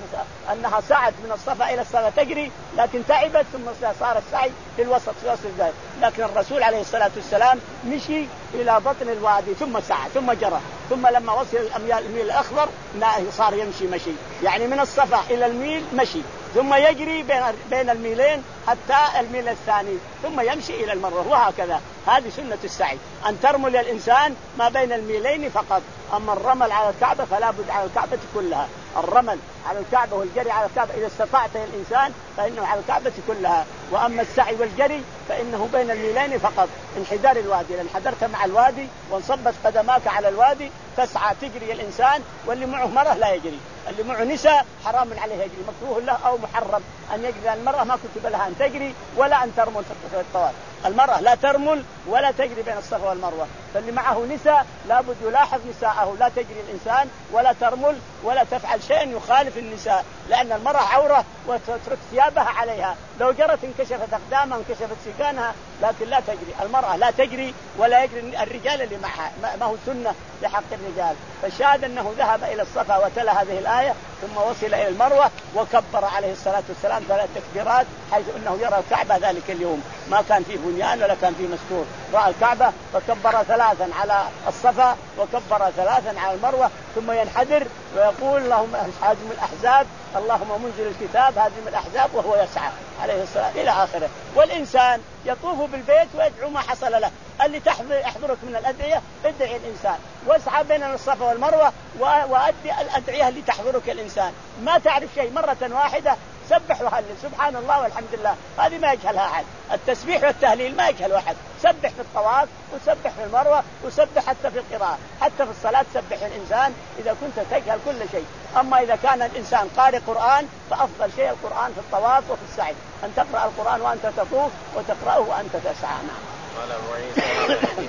أنها سعت من الصفا إلى الصفا تجري، لكن تعبت ثم صار السعي في الوسط في وسط ذلك. لكن الرسول عليه الصلاة والسلام مشي إلى بطن الوادي ثم سعى ثم جرى، ثم لما وصل الميل الأخضر صار يمشي مشي، يعني من الصفا إلى الميل مشي، ثم يجري بين بين الميلين حتى الميل الثاني، ثم يمشي إلى المروة، وهكذا. هذه سنة السعي، أن ترمل الإنسان ما بين الميلين فقط. أما الرمل على الكعبة فلا بد على الكعبة كلها، الرمل على الكعبة والجري على الكعبة إذا استطعت الإنسان فإنه على الكعبة كلها. وأما السعي والجري فإنه بين الميلين فقط، انحدار الوادي، لأن حدرت مع الوادي وانصبت قدماك على الوادي تسعى تجري الإنسان، واللي معه مرة لا يجري، اللي معه نساء حرام عليه يجري، مكروه له أو محرم أن يجري. المرأة ما كتب لها أن تجري ولا أن ترمل في الطواف، المرأة لا ترمل ولا تجري بين الصفا والمروة. فاللي معه نساء لابد يلاحظ نساءه، لا تجري الإنسان ولا ترمل ولا تفعل شيء يخالف النساء، لأن المرأة عورة وتترك ثيابها عليها، لو جرت انكشفت أقدامها انكشفت سيقانها، لكن لا تجري المرأة، لا تجري ولا يجري الرجال اللي معها، ما هو سنة لحق الرجال. فالشاهد أنه ذهب إلى الصفا وتلا هذه الآية ثم وصل إلى المروة وكبر عليه الصلاة والسلام ثلاث تكبيرات، حيث أنه يرى الكعبة ذلك اليوم، ما كان فيه بنيان ولا كان فيه مستور، رأى الكعبة فكبر ثلاثا على الصفا وكبر ثلاثا على المروة، ثم ينحدر ويقول اللهم هزم الأحزاب اللهم منزل الكتاب هزم الأحزاب، وهو يسعى عليه الصلاة إلى آخره. والإنسان يطوف بالبيت ويدعو ما حصل له، اللي تحضر يحضرك من الأدعية ادعي الإنسان، واسعى بين الصفا والمروة وأدعي الأدعية اللي تحضرك الإنسان. ما تعرف شيء مرة واحدة سبح وهلل سبحان الله والحمد لله، هذه ما يجهلها أحد. التسبيح والتهليل ما يجهل أحد، سبح في الطواف وسبح في المروة وسبح حتى في القراءة، حتى في الصلاة سبح الإنسان إذا كنت تجهل كل شيء. أما إذا كان الإنسان قارئ قرآن فأفضل شيء القرآن في الطواف وفي السعي، أن تقرأ القرآن وأنت تطوف وتقرأه وأنت تسعى. قال أبو عيسى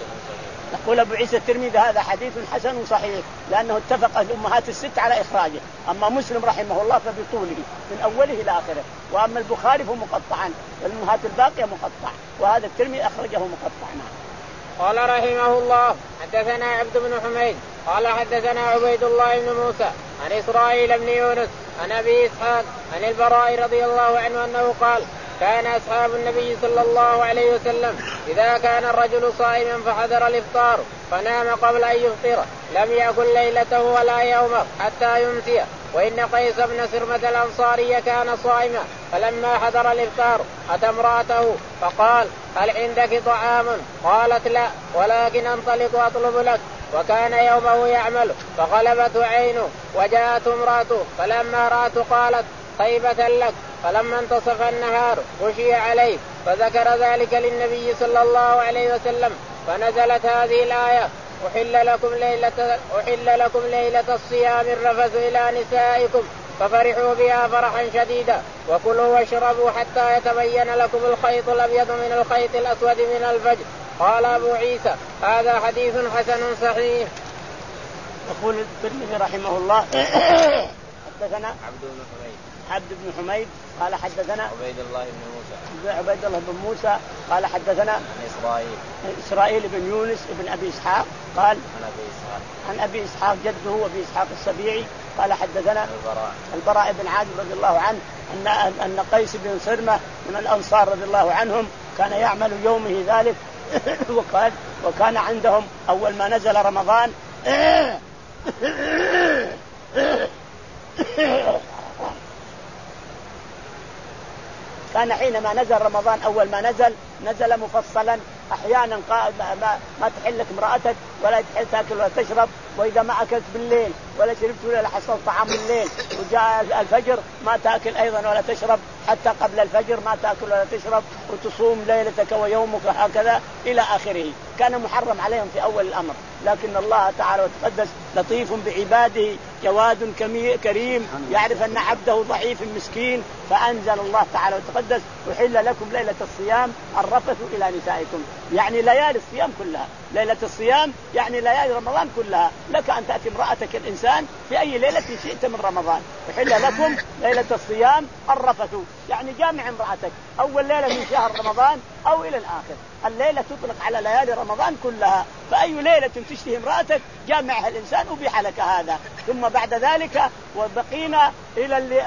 يقول أبو عيسى الترمذي هذا حديث حسن صحيح، لأنه اتفق الأمهات الست على إخراجه. أما مسلم رحمه الله فبطوله من أوله إلى آخره، وأما البخاري فمقطعا، والأمهات الباقية مقطع، وهذا الترمذي أخرجه مقطعا. قال رحمه الله حدثنا عبد بن حميد قال حدثنا عبيد الله بن موسى عن إسرائيل بن يونس عن أبي إسحاق عن البراء رضي الله عنه أنه قال كان أصحاب النبي صلى الله عليه وسلم إذا كان الرجل صائما فحضر الإفطار فنام قبل أن يفطر لم يأكل ليلته ولا يومه حتى يمسي. وإن قيس بن سرمة الأنصاري كان صائما فلما حضر الإفطار أتى امرأته فقال هل عندك طعام؟ قالت لا ولكن أنطلق أطلب لك. وكان يومه يعمل فغلبته عينه وجاءت امرأته فلما رأته قالت طيبة لك. فلما انتصف النهار غشي عليه فذكر ذلك للنبي صلى الله عليه وسلم فنزلت هذه الآية أحل لكم ليلة, أحل لكم ليلة الصيام الرفث إلى نسائكم ففرحوا بها فرحا شديدا وكلوا واشربوا حتى يتبين لكم الخيط الأبيض من الخيط الأسود من الفجر. قال أبو عيسى هذا حديث حسن صحيح. يقول الترمذي رحمه الله حدثنا عبد بن حميد عبد بن حميد قال حدثنا عبيد الله بن موسى عبيد الله بن موسى قال حدثنا عن إسرائيل إسرائيل بن يونس بن أبي إسحاق قال عن أبي إسحاق عن أبي إسحاق جده وأبي إسحاق السبيعي قال حدثنا البراء البراء بن عازب رضي الله عنه أن أن قيس بن سرمة من الأنصار رضي الله عنهم كان يعمل يومه ذلك وقال وكان عندهم أول ما نزل رمضان كان حينما نزل رمضان أول ما نزل نزل مفصلا أحيانا ما, ما تحلك امرأتك ولا تحل تأكل ولا تشرب، وإذا ما أكلت بالليل ولا شربت ولا حصلت طعام بالليل وجاء الفجر ما تأكل أيضا ولا تشرب، حتى قبل الفجر ما تأكل ولا تشرب وتصوم ليلتك ويومك هكذا إلى آخره. كان محرم عليهم في أول الأمر، لكن الله تعالى وتقدس لطيف بعباده جواد كريم يعرف أن عبده ضعيف مسكين، فأنزل الله تعالى وتقدس أحل لكم ليلة الصيام الرفث إلى نسائكم، يعني ليالي الصيام كلها ليلة الصيام يعني ليالي رمضان كلها. لك أن تأتي امرأتك الإنسان في أي ليلة شئت من رمضان. وحل لكم ليلة الصيام الرفث، يعني جامع امرأتك أول ليلة من شهر رمضان أو إلى الآخر. الليلة تطلق على ليالي رمضان كلها، فأي ليلة تشتهي امرأتك جامعها الإنسان أبيح لك هذا. ثم بعد ذلك وبقينا إلى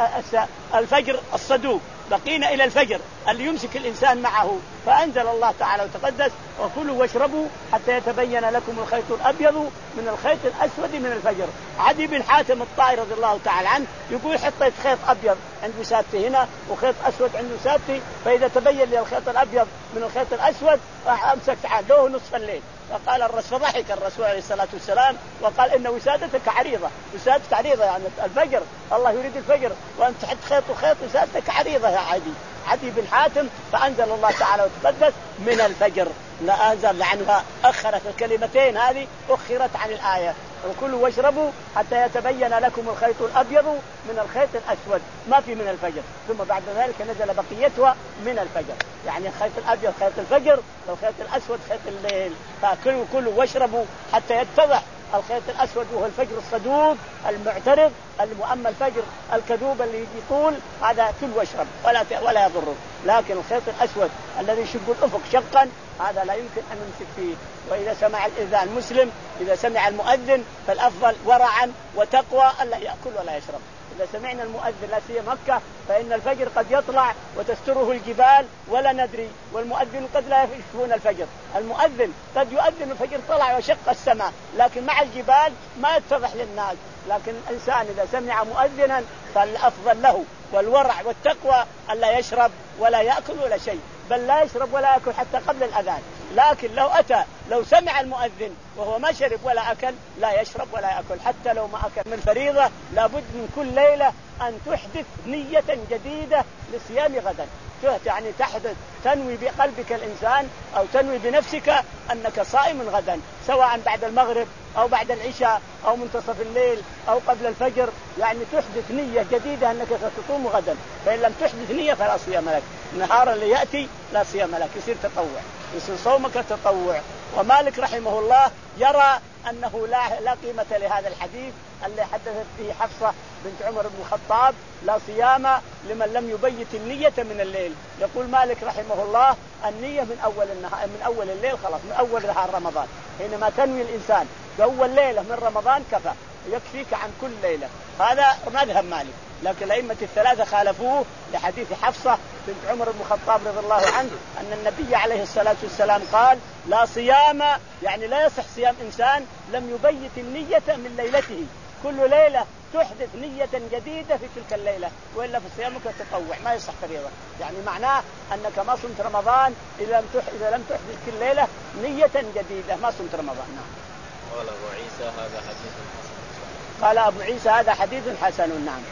الفجر الصدوق، بقينا إلى الفجر اللي يمسك الإنسان معه. فأنزل الله تعالى وتقدس وكلوا واشربوا حتى يتبين لكم الخيط الأبيض من الخيط الأسود من الفجر. عدي بن حاتم الطائي رضي الله تعالى عنه يقول حطيت خيط أبيض عند وسادتي هنا وخيط أسود عند وسادتي، فإذا تبين لي الخيط الأبيض من الخيط الأسود أمسكت عنه نصف الليل. فقال الرسول، فضحك الرسول عليه الصلاة والسلام وقال إن وسادتك عريضة. وسادتك عريضة يعني الفجر، الله يريد الفجر وأنت تحط خيط وخيط، وسادتك عريضة يا عدي. عدي بن حاتم فأنزل الله تعالى وتقدس من الفجر، لا أنزل عنها، أخرت الكلمتين هذه أخرت عن الآية وكلوا واشربوا حتى يتبين لكم الخيط الأبيض من الخيط الأسود، ما في من الفجر. ثم بعد ذلك نزل بقيتها من الفجر، يعني الخيط الأبيض خيط الفجر والخيط الأسود خيط الليل. فكلوا كلوا واشربوا حتى يتضح الخيط الأسود وهو الفجر الصدوق المعترض المؤمن، الفجر الكذوب اللي يطول هذا كل واشرب ولا ولا يضره. لكن الخيط الأسود الذي يشق الأفق شقا هذا لا يمكن أن نمسك فيه. وإذا سمع الإذان المسلم إذا سمع المؤذن فالأفضل ورعا وتقوى ألا يأكل ولا يشرب. إذا سمعنا المؤذن لا سيما مكة فإن الفجر قد يطلع وتستره الجبال ولا ندري، والمؤذن قد لا يشوفون الفجر. المؤذن قد يؤذن الفجر طلع وشق السماء لكن مع الجبال ما يتضح للناس. لكن الإنسان إذا سمع مؤذنا فالأفضل له والورع والتقوى ألا يشرب ولا يأكل ولا شيء، بل لا يشرب ولا يأكل حتى قبل الأذان. لكن لو أتى لو سمع المؤذن وهو ما شرب ولا أكل لا يشرب ولا يأكل حتى لو ما أكل. من فريضة لابد من كل ليلة أن تحدث نية جديدة لصيام غدا، يعني تحدث تنوي بقلبك الإنسان أو تنوي بنفسك أنك صائم غدا، سواء بعد المغرب أو بعد العشاء أو منتصف الليل أو قبل الفجر، يعني تحدث نية جديدة أنك ستصوم غدا. فإن لم تحدث نية فلا صيام لك، النهار اللي يأتي لا صيام لك، يصير تطوع، يصير صومك تطوع. ومالك رحمه الله يرى أنه لا, لا قيمة لهذا الحديث اللي حدثت به حفصة بنت عمر بن الخطاب لا صيام لمن لم يبيت النية من الليل. يقول مالك رحمه الله النية من أول النهار من أول الليل خلاص، من أول نهار رمضان حينما تنوي الإنسان بأول ليلة من رمضان كفى يكفيك عن كل ليلة. هذا مذهب مالك، لكن الأئمة الثلاثة خالفوه لحديث حفصة بنت عمر بن الخطاب رضي الله عنه أن النبي عليه الصلاة والسلام قال لا صيام، يعني لا يصح صيام إنسان لم يبيت النية من ليلته. كل ليلة تحدث نية جديدة في تلك الليلة، وإلا في صيامك تطوع ما يصح فريضة. يعني معناه أنك ما صمت رمضان إذا لم إذا لم تحدث كل ليلة نية جديدة ما صمت رمضان. نعم. قال أبو عيسى هذا حديث حسن. قال أبو عيسى هذا حديث حسن. نعم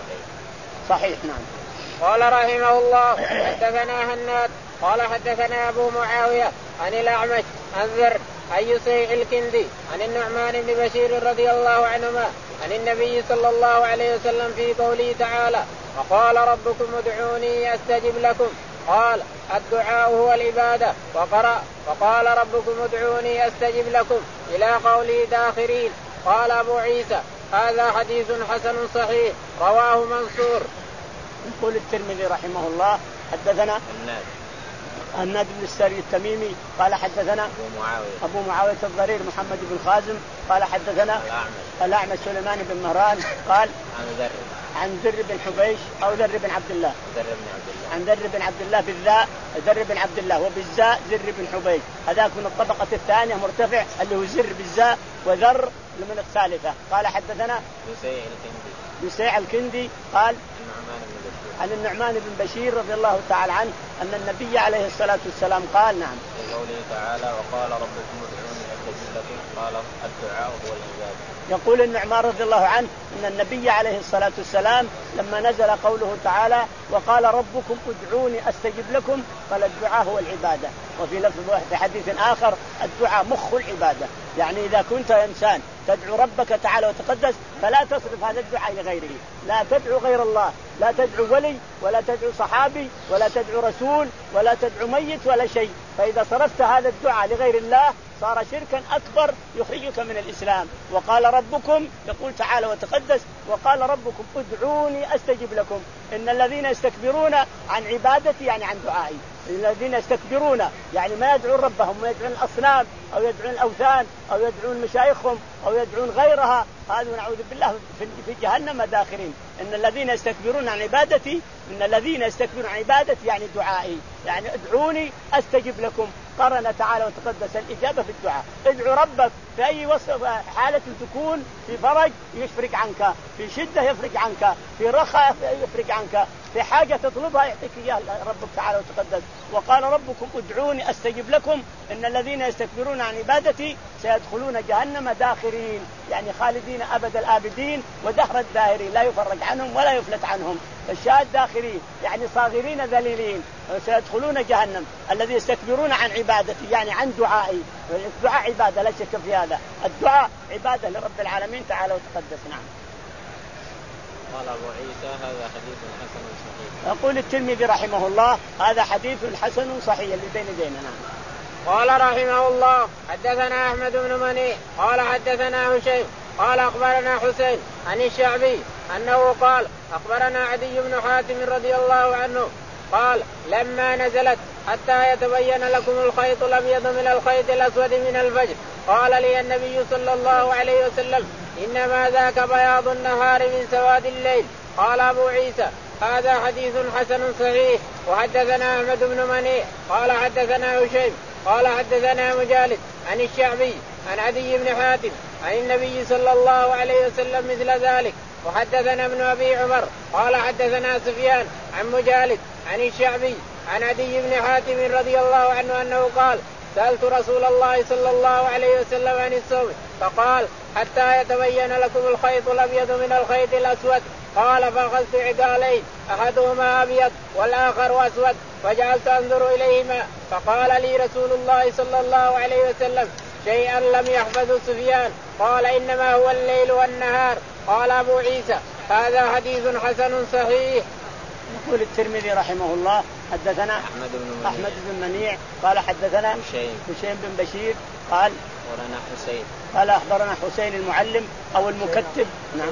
صحيح. نعم. قال رحمه الله حدثنا هناد قال حدثنا أبو معاوية عن الأعمش عن ذر عن يسيع الكندي عن النعمان بن بشير رضي الله عنهما عن النبي صلى الله عليه وسلم في قوله تعالى وقال ربكم ادعوني أستجب لكم، قال الدعاء هو العبادة. وقرأ وقال ربكم ادعوني أستجب لكم إلى قوله داخرين. قال أبو عيسى هذا حديث حسن صحيح رواه منصور. يقول الترمذي رحمه الله حدثنا الناد الناد بن السري التميمي قال حدثنا أبو معاوية أبو معاوية الضرير محمد بن خازم قال حدثنا الأعمش سليمان بن مهران قال عن ذر عن ذر بن حبيش أو ذر بن عبد الله ذر بن عبد الله عن ذر بن عبد الله بالذاء ذر بن عبد الله وبالزاء ذر بن حبيش، هذاك من الطبقة الثانية مرتفع اللي هو زر بالزاء وذر من الثالثة. قال حدثنا يسيع الكندي يسيع الكندي قال النعمان عن النعمان بن بشير رضي الله تعالى عنه أن النبي عليه الصلاة والسلام قال نعم في قوله تعالى وقال ربكم ادعوني أستجب لكم قال الدعاء هو العبادة. يقول النعمان رضي الله عنه أن النبي عليه الصلاة والسلام لما نزل قوله تعالى وقال ربكم ادعوني أستجب لكم قال الدعاء هو العبادة. وفي لفظ في حديث آخر الدعاء مخ العبادة، يعني إذا كنت إنسان تدعو ربك تعالى وتقدس فلا تصرف هذا الدعاء لغيره، لا تدعو غير الله، لا تدعو ولي ولا تدعو صحابي ولا تدعو رسول ولا تدعو ميت ولا شيء. فإذا صرفت هذا الدعاء لغير الله صار شركا أكبر يخرجك من الإسلام. وقال ربكم، يقول تعالى وتقدس، وقال ربكم ادعوني أستجب لكم إن الذين يستكبرون عن عبادتي يعني عن دعائي، الذين يستكبرون يعني ما يدعون ربهم ويدعون الأصنام أو يدعون الأوثان أو يدعون مشايخهم أو يدعون غيرها، هذا نعوذ بالله في جهنم داخرين. إن الذين يستكبرون عن عبادتي، إن الذين يستكبرون عن عبادتي يعني دعائي، يعني ادعوني أستجب لكم. قرن تعالى وتقدس الإجابة في الدعاء. ادعو ربك في أي وصف حالة تكون، في فرج يفرج عنك، في شدة يفرج عنك، في رخاء يفرج عنك، في حاجة تطلبها يعطيك إياها ربك تعالى وتقدس. وقال ربكم ادعوني أستجب لكم إن الذين يستكبرون عن عبادتي سيدخلون جهنم داخرين، يعني خالدين أبد الآبدين ودهر الداهرين، لا يفرج عنهم ولا يفلت عنهم. الشاهد داخرين يعني صاغرين ذليلين، سيدخلون جهنم. الذي يستكبرون عن عبادتي يعني عن دعائي، الدعاء عبادة لا شك في هذا، الدعاء عبادة لرب العالمين تعالى وتقدس. نعم. قال أبو عيسى هذا حديث حسن صحيح. يقول الترمذي رحمه الله هذا حديث حسن صحيح اللي بين يدينا. نعم. قال رحمه الله حدثنا أحمد بن منيع قال حدثنا هشيم قال أخبرنا حسين عن الشعبي أنه قال أخبرنا عدي بن حاتم رضي الله عنه قال لما نزلت حتى يتبين لكم الخيط الأبيض من الخيط الأسود من الفجر قال لي النبي صلى الله عليه وسلم إنما ذاك بياض النهار من سواد الليل. قال أبو عيسى هذا حديث حسن صحيح. وحدثنا أحمد بن منيع قال حدثنا هشيم قال حدثنا مجالد عن الشعبي عن عدي بن حاتم عن النبي صلى الله عليه وسلم مثل ذلك. وحدثنا ابن أبي عمر قال حدثنا سفيان عن مجالد عن الشعبي عن عدي بن حاتم رضي الله عنه أنه قال سألت رسول الله صلى الله عليه وسلم عن الصوم فقال حتى يتبين لكم الخيط الأبيض من الخيط الأسود. قال فأخذت عدالين أحدهما أبيض والآخر أسود فجعلت أنظر إليهما فقال لي رسول الله صلى الله عليه وسلم شيئا لم يحفظ سفيان قال إنما هو الليل والنهار. قال أبو عيسى هذا حديث حسن صحيح. يقول الترمذي رحمه الله حدثنا أحمد بن منيع, أحمد بن منيع قال حدثنا هشيم هشيم بن بشير قال أخبرنا حسين قال أخبرنا حسين المعلم أو المكتب. نعم.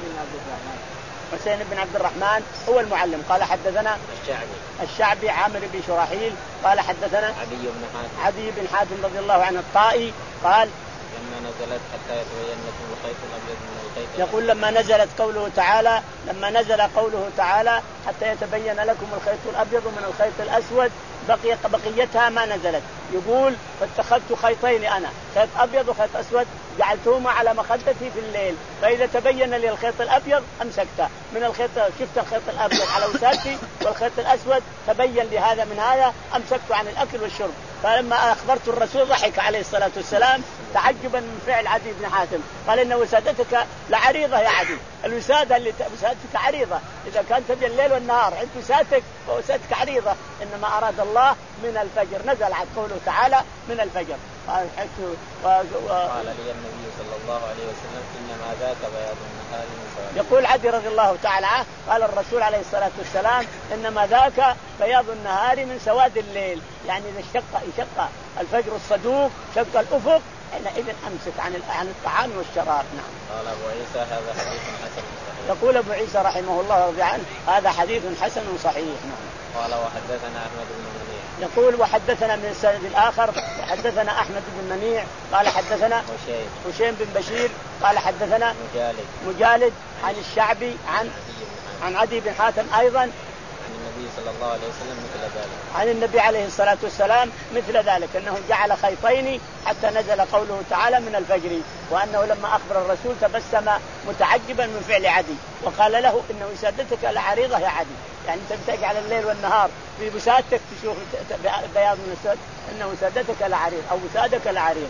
حسين بن عبد الرحمن هو المعلم. قال حدثنا الشعبي الشعبي عامر بن شراحيل قال حدثنا عدي بن حاتم عدي بن حاتم رضي الله عنه الطائي قال لما نزلت حتى يتبين لكم الخيط الأبيض من الخيط يقول لما نزلت قوله تعالى لما نزل قوله تعالى حتى يتبين لكم الخيط الأبيض من الخيط الأسود بقي بقيتها ما نزلت. يقول فاتخذت خيطين أنا خيط أبيض وخيط أسود جعلتهما على مخدتي في الليل فإذا تبين لي الخيط الأبيض أمسكته من الخيط شفت الخيط الأبيض على وسادتي والخيط الأسود تبين لي هذا من هذا أمسكته عن الأكل والشرب. فلما أخبرت الرسول ضحك عليه الصلاة والسلام تعجبا من فعل عدي بن حاتم قال إن وسادتك لعريضة يا عدي. الوسادة اللي وسادتك عريضة إذا كانت تبي الليل والنهار عند وسادتك فوسادتك عريضة إنما أراد الله من الفجر. نزل عن قوله تعالى من الفجر. قال و... قال لي النبي صلى الله عليه وسلم إنما ذاك بياض النهار من سواد. يقول عدي رضي الله تعالى عنه قال الرسول عليه الصلاة والسلام إنما ذاك بياض النهار من سواد الليل يعني إذا شق شق الفجر الصدوق شق الأفق حينئذ أمسك عن عن الطعام والشراب. نعم. قال أبو عيسى هذا حديث حسن صحيح. يقول أبو عيسى رحمه الله رضي عنه هذا حديث حسن صحيح. نعم. قال وحدثنا أحمد بن منيع يقول وحدثنا من السند الآخر حدثنا أحمد بن منيع قال حدثنا هشيم هشيم بن بشير قال حدثنا مجالد مجالد عن الشعبي عن عن عدي بن حاتم أيضا عن النبي صلى الله عليه وسلم مثل ذلك عن النبي عليه الصلاة والسلام مثل ذلك أنه جعل خيطين حتى نزل قوله تعالى من الفجر وأنه لما أخبر الرسول تبسم متعجبا من فعل عدي وقال له إن وسادتك لعريضة يا عدي يعني أنت تجعل الليل والنهار في وسادتك تشوف بياض من السود إن وسادتك لعريض أو وسادك لعريض.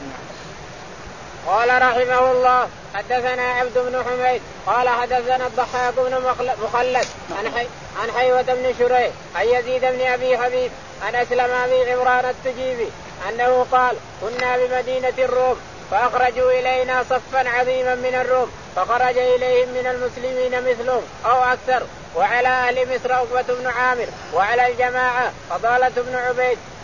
قال رحمه الله حدثنا عبد بن حميد قال حدثنا الضحاك بن مخلد عن حي... عن حيوة بن شريح عن يزيد بن أبي حبيب عن أسلم أبي عمران التجيبي أنه قال كنا بمدينة الروم فأخرجوا إلينا صفا عظيما من الروم فخرج إليهم من المسلمين مثلهم أو أكثر وعلى أهل مصر عقبة بن عامر وعلى الجماعة فضالة بن عبيد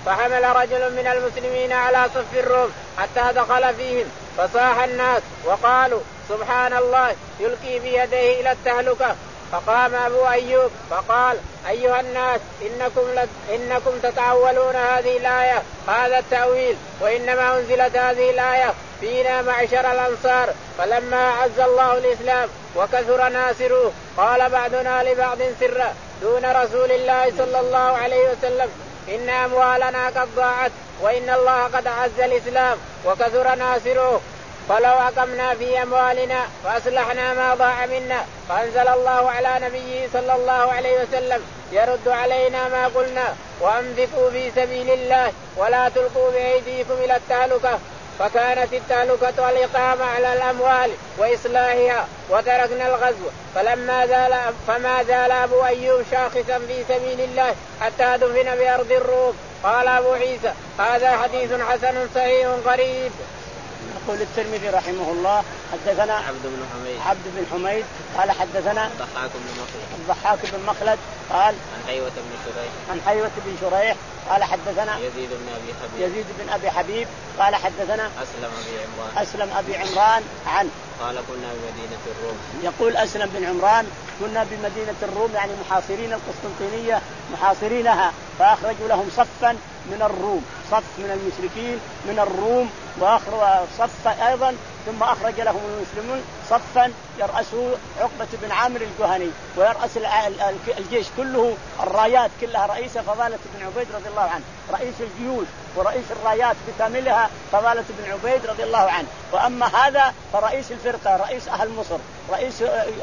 فحمل رجل من المسلمين على صف الروم حتى دخل فيهم فصاح الناس وقالوا سبحان الله يلقي بيديه إلى التهلكة. فقام أبو أيوب فقال أيها الناس إنكم, لد... إنكم تتعولون هذه الآية هذا التأويل، وإنما أنزلت هذه الآية فينا معشر الأنصار فلما أعز الله الإسلام وكثر ناصروه قال بعضنا لبعض سرا دون رسول الله صلى الله عليه وسلم إن أموالنا قد ضاعت وإن الله قد أعز الإسلام وكثر ناصروه، فلو أقمنا في أموالنا فأصلحنا ما ضاع منا. فأنزل الله على نبيه صلى الله عليه وسلم يرد علينا ما قلنا وأنفقوا في سبيل الله ولا تلقوا بأيديكم إلى التهلكة. فكانت التهلكة والإقامة على الأموال وإصلاحها وتركنا الغزو. فلما زال فما زال أبو أيوب شاخصا في سبيل الله حتى دفن بأرض الروم. قال أبو عيسى هذا حديث حسن صحيح غريب. يقول الترمذي رحمه الله حدثنا عبد بن حميد عبد بن حميد قال حدثنا الضحاك بن مخلد الضحاك بن مخلد قال عن حيوة بن شريح عن حيوة بن شريح قال حدثنا يزيد بن أبي حبيب يزيد بن أبي حبيب قال حدثنا أسلم أبي عمران أسلم أبي عمران عن قال كنا بمدينة الروم. يقول أسلم بن عمران كنا بمدينة الروم يعني محاصرين القسطنطينية محاصرينها فأخرجوا لهم صفا من الروم صف من المشركين من الروم وأخرج صفا أيضا ثم أخرج لهم المسلمون صفا يرأسه عقبة بن عامر الجهني ويرأس الجيش كله الرايات كلها رئيس فضالة بن عبيد رضي الله عنه رئيس الجيوش ورئيس الرايات بكاملها فضالة بن عبيد رضي الله عنه. وأما هذا فرئيس الفرقة رئيس أهل مصر رئيس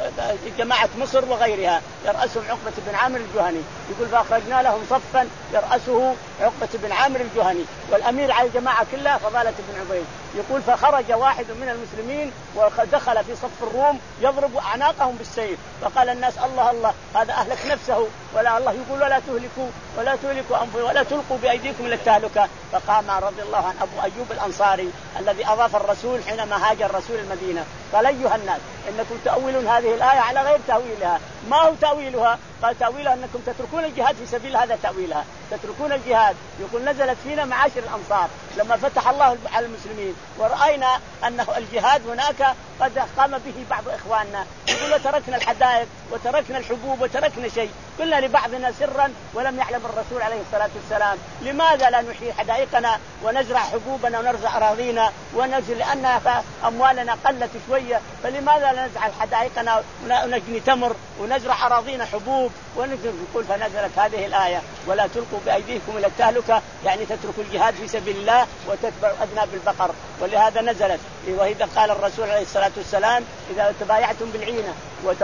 جماعة مصر وغيرها يرأسهم عقبة بن عامر الجهني. يقول فأخرجنا لهم صفا يرأسه عقبة بن عامر الجهني والأمير على الجماعة كلها فضالة بن عبيد. يقول فخرج واحد من المسلمين ودخل في صف الروم يضرب أعناقهم بالسيف فقال الناس الله الله هذا أهلك نفسه ولا الله يقول ولا تهلكوا ولا تهلكوا أنفسكم ولا تلقوا بأيديكم إلى التهلكة. فقام رضي الله عنه أبو أيوب الأنصاري الذي أضاف الرسول حينما هاجر رسول المدينة قال أيها الناس إنكم تأولون هذه الآية على غير تأويلها. ما هو تأويلها؟ قال تأويلها أنكم تتركون الجهاد في سبيل هذا تأويلها تتركون الجهاد. يقول نزلت فينا معاشر الأنصار لما فتح الله على المسلمين ورأينا أنه الجهاد هناك قد قام به بعض إخواننا يقول وتركنا الحدائق وتركنا الحبوب وتركنا شيء قلنا لبعضنا سرا ولم يعلم الرسول عليه الصلاة والسلام لماذا لا نحيي حدائقنا ونزرع حبوبنا ونرزع أراضينا ونزل لأن أموالنا قلت شوية فلماذا لا نزرع حدائقنا ونجني تمر ونزرع أراضينا حبوب ونقول. فنزلت هذه الآية ولا تلقوا بأيديكم إلى التهلكة يعني تتركوا الجهاد في سبيل الله وتتبعوا أذناب البقر. ولهذا نزلت وإذا قال الرسول عليه الصلاة والسلام إذا تبايعتم بالعينة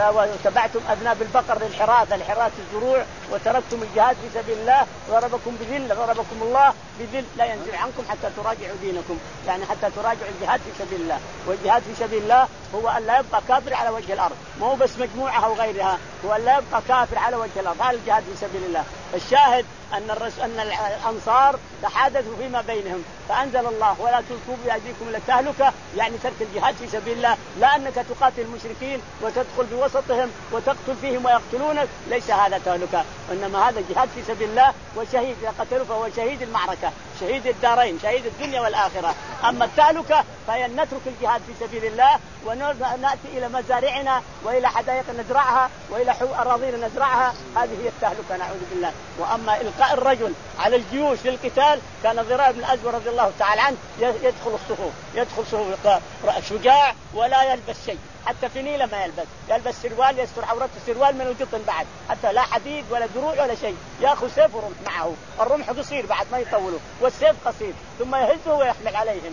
وتبعتم أذناب البقر للحراث الحراث الزروع وتركتم الجهاد في سبيل الله ضربكم بذل ضربكم الله بذل لا ينزل عنكم حتى تراجعوا دينكم يعني حتى تراجعوا الجهاد في سبيل الله. والجهاد في سبيل الله هو أن لا يبقى كافر على وجه الأرض مو بس مجموعة أو غيرها هو أن لا يبقى كافر على وجه الأرض هذا الجهاد في سبيل الله. الشاهد أن الرسول أن الأنصار تحادثوا فيما بينهم فأنزل الله ولا تلقوا بأيديكم إلى التهلكة يعني ترك الجهاد في سبيل الله لا أنك تقاتل المشركين وتدخل بوسطهم وتقتل فيهم ويقتلونك ليس هذا تهلكة وإنما هذا جهاد في سبيل الله وشهيد إذا قتلوا فهو شهيد المعركة شهيد الدارين شهيد الدنيا والآخرة. أما التهلكة فهي أن نترك الجهاد في سبيل الله ونأتي إلى مزارعنا وإلى حدائق نزرعها وإلى أراضينا نزرعها هذه هي التهلكة نعوذ بالله. وأما إلقاء الرجل على الجيوش للقتال كان ضرار بن الأزور رضي الله تعالى عنه يدخل الصفوف يدخل صفوف شجاع ولا يلبس شيء حتى في نيله ما يلبس يلبس سروال يستر عورته السروال من القطن بعد حتى لا حديد ولا دروع ولا شيء يأخذ سيف ورمح معه الرمح قصير بعد ما يطوله والسيف قصير ثم يهزه ويحلق عليهم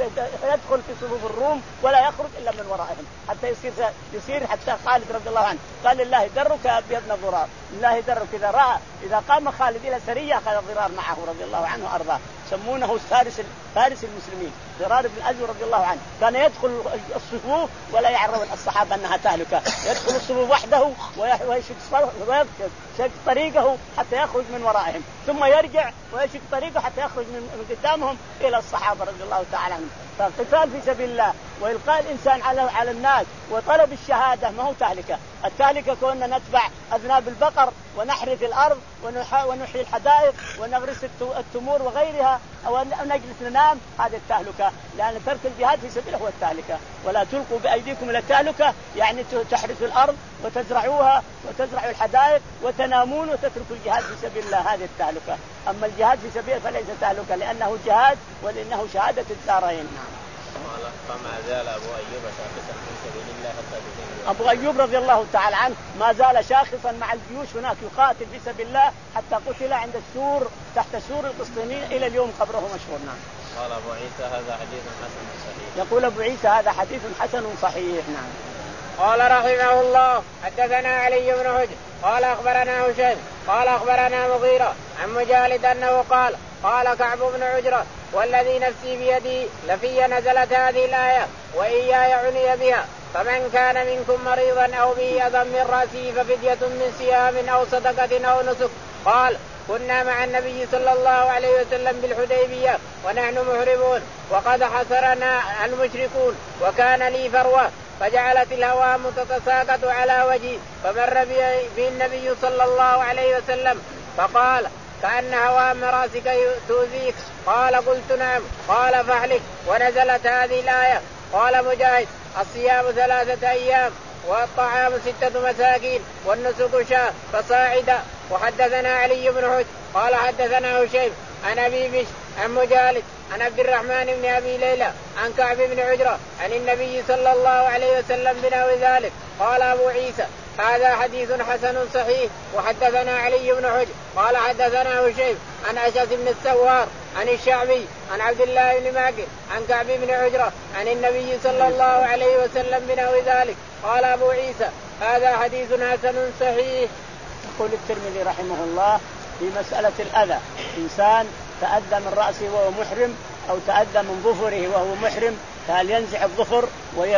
يدخل في صفوف الروم ولا يخرج إلا من ورائهم حتى يصير يصير حتى خالد رضي الله عنه قال لله درك أبيض ضرار لله درك إذا رأى إذا قام خالد إلى سرية أخذ الضرار معه رضي الله عنه وأرضاه سمونه فارس فارس المسلمين ضرار بن الأزور رضي الله عنه كان يدخل الصفوف ولا يعرف الصحابة أنها تهلكة يدخل الصفوف وحده ويشق طريقه حتى يخرج من ورائهم ثم يرجع ويشق طريقه حتى يخرج من قدامهم إلى الصحابة رضي الله تعالى عنهم فالقتال في سبيل الله وإلقاء الإنسان على على الناس وطلب الشهادة ما هو تهلكة. التهلكة كنا نتبع أذناب البقر ونحرث الأرض ونحيي الحدائق ونغرس التمور وغيرها أو نجلس ننام، هذا التهلكة. لأن ترك الجهاد في سبيله هو التهلكة. ولا تلقوا بأيديكم إلى التهلكة يعني تحرثوا الأرض وتزرعوها وتزرعوا الحدائق وتنامون وتتركوا الجهاد في سبيل الله، هذه التهلكة. أما الجهاد في سبيله فليس تهلكة لأنه جهاد ولأنه شهادة الدارين. فما زال أبو أيوب شاخصا في سبيل الله حتى دفن. أبو أيوب رضي الله تعالى عنه ما زال شاخصا مع الجيوش هناك يقاتل في سبيل الله حتى قتل عند السور تحت سور القسطينيين إلى اليوم قبره مشهور. نعم. قال أبو عيسى هذا حديث حسن صحيح. يقول أبو عيسى هذا حديث حسن صحيح. نعم. قال رحمه الله حدثنا علي بن حجر قال أخبرنا هشيم قال أخبرنا مغيرة عن مجالد أنه قال قال كعب بن عجرة والذي نفسي بيدي لفي نزلت هذه الآية وإياي عني بها فمن كان منكم مريضا أو به أذى من رأسه ففدية من صيام أو صدقة أو نسك. قال كنا مع النبي صلى الله عليه وسلم بالحديبية ونحن محرمون وقد حصرنا المشركون وكان لي فروة فجعلت الهوام تتساقط على وجهي فمر به النبي صلى الله عليه وسلم فقال كأن هوام راسك تؤذيك. قال قلت نعم. قال فاحلك. ونزلت هذه الآية. قال مجاهد الصيام ثلاثة أيام والطعام ستة مساكين والنسك شاة فصاعدا. وحدثنا علي بن حجر قال حدثنا هشيم عن أبي بشر عن مجالد عن عبد الرحمن بن أبي ليلى عن كعب بن عجرة عن النبي صلى الله عليه وسلم بنحو ذلك. قال أبو عيسى هذا حديث حسن صحيح. وحدثنا علي بن حجر قال حدثنا هشيم عن أشعث بن السوار عن الشعبي عن عبد الله بن معقل عن كعب بن عجرة عن النبي صلى الله عليه وسلم بنحو ذلك. قال أبو عيسى هذا حديث حسن صحيح. يقول الترمذي رحمه الله في مسألة الأذى، إنسان تأذى من رأسه وهو محرم أو تأذى من ظفره وهو محرم، فهل ينزع الظفر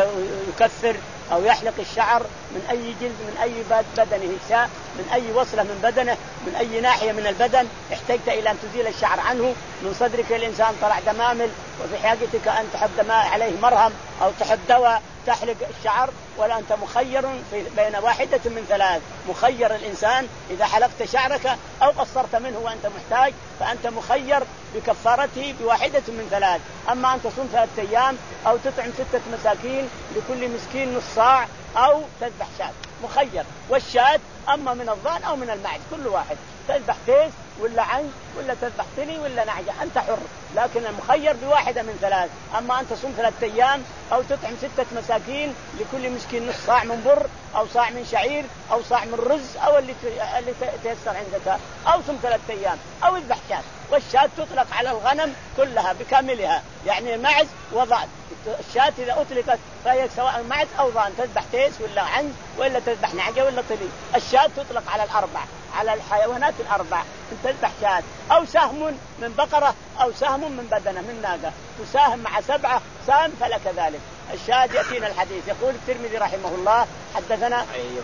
ويكثر أو يحلق الشعر من أي جلد من أي بدنه شاء من أي وصلة من بدنه من أي ناحية من البدن احتجت إلى أن تزيل الشعر عنه. من صدرك الإنسان طلع دمامل وفي حاجتك أن تحط دماء عليه مرهم أو تحط دواء تحلق الشعر، ولا أنت مخير في بين واحدة من ثلاث. مخير الإنسان إذا حلقت شعرك أو قصرت منه وأنت محتاج فأنت مخير بكفارته بواحدة من ثلاث. أما أن تصوم ثلاثة أيام أو تطعم ستة مساكين لكل مسكين نص صاع أو تذبح شاة مخير. والشاة أما من الضأن أو من المعز كل واحد تذبح تيس ولا عنز ولا تذبح طلي ولا نعجة أنت حر، لكن المخير بواحدة من ثلاث. أما أن تصوم ثلاثة أيام أو تطعم ستة مساكين لكل مسكين نص صاع من بر أو صاع من شعير أو صاع من رز أو اللي اللي تيسر عندك، أو صوم ثلاثة أيام أو اذبح شاة. والشاة تطلق على الغنم كلها بكاملها يعني معز وضأن. الشاة إذا أطلقت فهي سواء معز أو ضأن تذبح تيس ولا عنز ولا تذبح نعجة ولا طلي. الشاة تطلق على الأربع على الحيوانات الأربع. تذبح شاة أو سهم من بقرة أو سهم من بدنة من ناقة تساهم مع سبعة سام فلك ذلك. الشاة يأتينا الحديث. يقول الترمذي رحمه الله حدثنا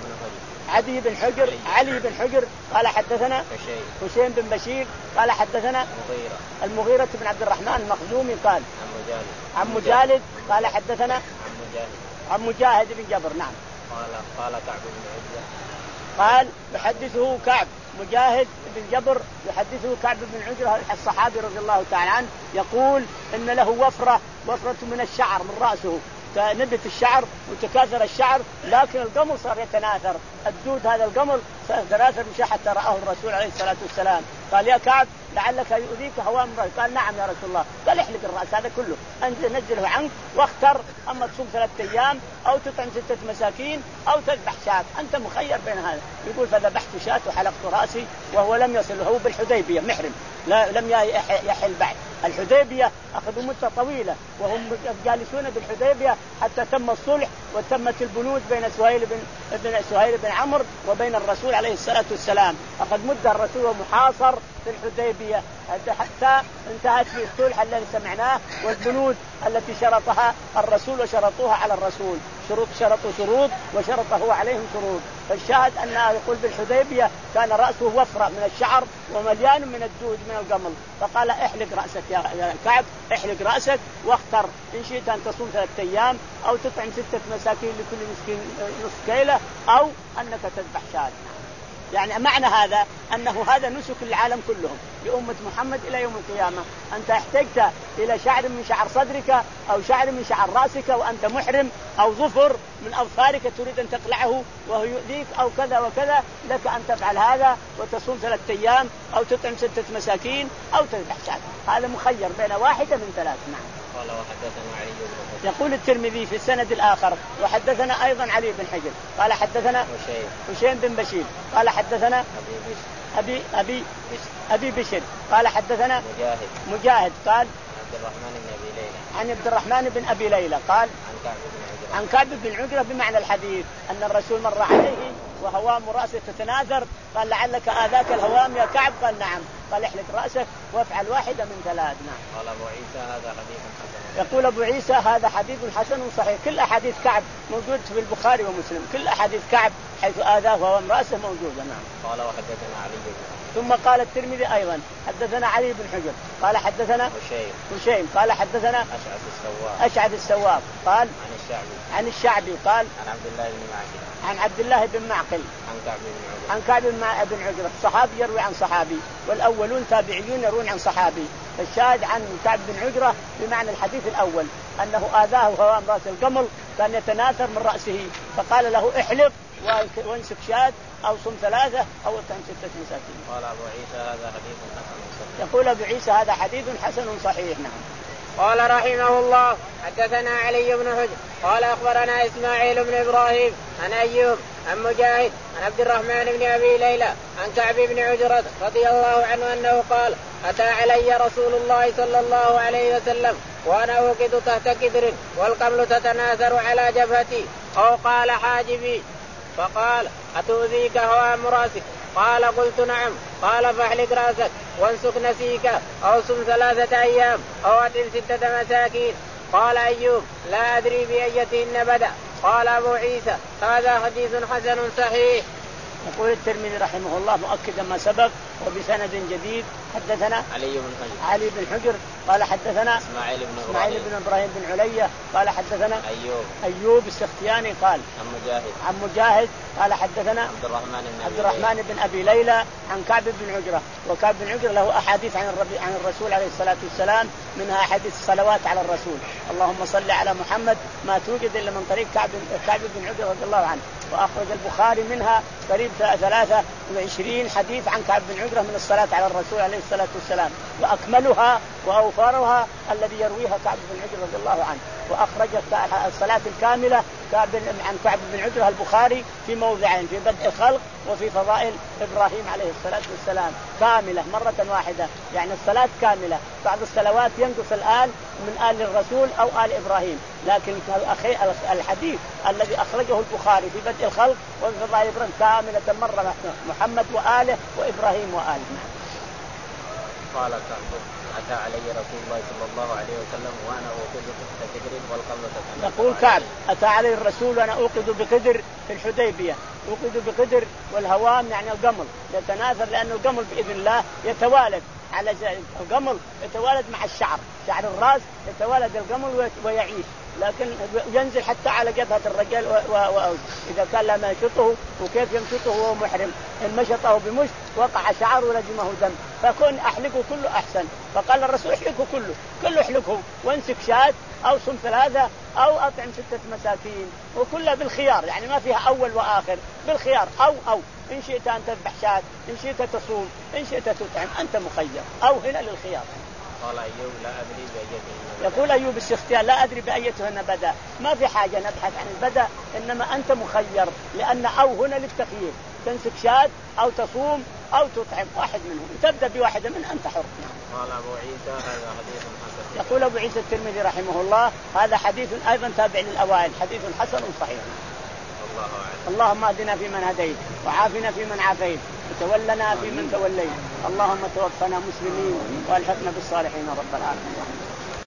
عدي بن حجر علي بن حجر قال حدثنا هشيم بن بشير قال حدثنا مغيرة. المغيرة بن عبد الرحمن المخزومي قال عن مجالد عن مجالد قال حدثنا عن مجاهد عن مجاهد بن جبر. نعم. قال قال كعب بن عجرة قال يحدثه كعب مجاهد بن جبر يحدثه كعب بن عجرة الصحابي رضي الله تعالى عنه يقول إن له وفرة وفرة من الشعر من رأسه نبت الشعر وتكاثر الشعر، لكن القمل صار يتناثر. الدود هذا القمل صار يتناثر مش حتى رآه الرسول عليه الصلاة والسلام. قال يا كعب لعلك يؤذيك هوام الرأس. قال نعم يا رسول الله. قال احلق الرأس هذا كله أنت نزله عنك واختر أما تصوم ثلاثة أيام أو تطعم ستة مساكين أو تذبح شاة أنت مخير بين هذا. يقول فذبحت شاة وحلقت رأسي وهو لم يصل هو بالحديبية محرم لا لم يحل بعد. الحديبية أخذوا مدة طويلة وهم جالسون بالحديبية حتى تم الصلح وتمت البنود بين سهيل بن ابن سهيل بن عمرو وبين الرسول عليه الصلاة والسلام. أخذ مدة الرسول ومحاصر في الحديبية حتى انتهت في الصلح الذي سمعناه والبنود التي شرطها الرسول وشرطوها على الرسول. شروط شرطوا شروط وشرط هو عليهم شروط. فالشاهد أنه يقول بالحديبية كان رأسه وفرة من الشعر ومليان من الدود من القمل، فقال احلق رأسك يا كعب، احلق رأسك واختر إن شئت أن تصوم ثلاثة أيام أو تطعم ستة مساكين لكل مسكين نصف كيلة أو أنك تذبح شاة. يعني معنى هذا أنه هذا نسك للعالم كلهم لأمة محمد إلى يوم القيامة. أنت احتجت إلى شعر من شعر صدرك أو شعر من شعر رأسك وأنت محرم أو ظفر من أظفارك تريد أن تقلعه وهو يؤذيك أو كذا وكذا، لك أن تفعل هذا وتصوم ثلاثة أيام أو تطعم ستة مساكين أو تذبح شاة. هذا مخير بين واحدة من ثلاث. نعم. قال وحدثنا علي بن حجر. يقول الترمذي في السند الآخر وحدثنا أيضا علي بن حجر قال حدثنا هشيم بن بشير قال حدثنا أبي بشر أبي أبي بشر. أبي بشر قال حدثنا مجاهد مجاهد قال عبد الرحمن بن أبي ليلى عن عبد الرحمن بن أبي ليلى قال عن كعب بن عجرة عن كعب بن عجرة بمعنى الحديث أن الرسول مر عليه وهوام رأسه تتناثر قال لعلك آذاك الهوام يا كعب؟ قال نعم. قال احلق رأسك وافعل واحدة من ثلاث. نعم. قال أبو عيسى هذا حديث حسن. يقول أبو عيسى هذا حديث حسن صحيح. كل أحاديث كعب موجود في البخاري ومسلم، كل أحاديث كعب حيث آذاه وهوام رأسه موجودة. نعم. قال وحدثنا علي بن ثم قال الترمذي أيضا حدثنا علي بن حجر قال حدثنا هشيم هشيم قال حدثنا أشعث السواق أشعث السواق قال عن الشعبي عن الشعبي قال عن عبد الله بن معقل عن عبد الله بن معقل عن كعب بن عجرة عن كعب بن عجرة. الصحابي يروي عن صحابي والأولون تابعيون يروون عن صحابي. فالشاهد عن كعب بن عجرة بمعنى الحديث الأول أنه آذاه هوام رأس القمل كان يتناثر من رأسه فقال له احلق وانسك شاة أو صم ثلاثة أو اطعم ستة مساكين. قال أبو عيسى هذا حديث حسن صحيح. يقول أبو عيسى هذا حديث حسن صحيح. نعم. قال رحمه الله حدثنا علي بن حجر قال أخبرنا إسماعيل بن إبراهيم عن أيوب عن مجاهد عن عبد الرحمن بن أبي ليلى عن كعب بن عجرة رضي الله عنه أنه قال أتى علي رسول الله صلى الله عليه وسلم وأنا أوقد تحت كدر والقمل تتناثر على جبهتي أو قال حاجبي فقال أتؤذيك هوام رأسك؟ قال قلت نعم. قال فاحلق رأسك وانسك نسيك أو صم ثلاثة أيام أو أطعم ستة مساكين. قال أيوب لا أدري بأيتهن بدأ. قال أبو عيسى هذا حديث حسن صحيح. يقول الترمذي رحمه الله مؤكدا ما سبق وبسند جديد حدثنا علي بن حجر علي بن حجر قال حدثنا إسماعيل بن إسماعيل بن إبراهيم بن علية قال حدثنا أيوب أيوب السختياني قال عن مجاهد عن مجاهد قال حدثنا عبد الرحمن بن عبد الرحمن بن أبي ليلى عن كعب بن عجرة. وكعب بن عجرة له أحاديث عن الرب عن الرسول عليه الصلاة والسلام منها أحاديث الصلوات على الرسول اللهم صل على محمد ما توجد إلا من طريق كعب كعب بن عجرة رضي الله عنه. وأخرج البخاري منها قريب ثلاثة وعشرين حديث عن كعب بن عجرة من الصلاة على الرسول عليه الصلاة والسلام وأكملها وأوفرها الذي يرويها كعب بن عجرة رضي الله عنه. وأخرج الصلاة الكاملة عن كعب بن عجرة البخاري في موضعين في بدء الخلق وفي فضائل إبراهيم عليه الصلاة والسلام كاملة مرة واحدة يعني الصلاة كاملة. بعض الصلوات ينقص الآن من آل الرسول أو آل إبراهيم لكن الحديث الذي أخرجه البخاري في بدء الخلق وفي فضائل إبراهيم كاملة مرة محمد وآله وإبراهيم وآله. قال كعب أتى علي رسول الله صلى الله عليه وسلم وأنا أوقد تحت قدر والقمل تتناثر. يقول كعب أتى علي الرسول وأنا أوقد بقدر في الحديبية. أوقد بقدر والهوام يعني القمل يتناثر لأن القمل بإذن الله يتوالد على القمل يتوالد مع الشعر شعر الرأس يتوالد القمل ويعيش لكن ينزل حتى على جبهة الرجال وإذا كان لما يشطه وكيف يمشطه وهو محرم إن مشطه بمشط وقع شعره ولزمه دم فكن أحلقه كله أحسن. فقال الرسول احلقه كله كله احلقه وانسك شاة أو صم ثلاثة أو أطعم ستة مساكين وكلها بالخيار يعني ما فيها أول وآخر بالخيار أو أو إن شئت أن تذبح شاة إن شئت تصوم إن شئت تطعم أنت مخير أو هنا للخيار. قال أيوب لا أدري بأيتهن. يقول أيوب السختيان لا أدري بأيتهن بدأ. ما في حاجة نبحث عن البدأ إنما أنت مخير لأن أو هنا للتخيير تنسك شاة أو تصوم أو تطعم واحد منهم تبدأ بواحدة من أنت حر. قال أبو عيسى هذا حديث حسن. يقول أبو عيسى الترمذي رحمه الله هذا حديث أيضا تابع للأوائل حديث حسن صحيح. الله أعلم. اللهم اهدنا فيمن هديت وعافنا فيمن عافيت وتولنا فيمن توليت اللهم توفنا مسلمين والحقنا بالصالحين رب العالمين.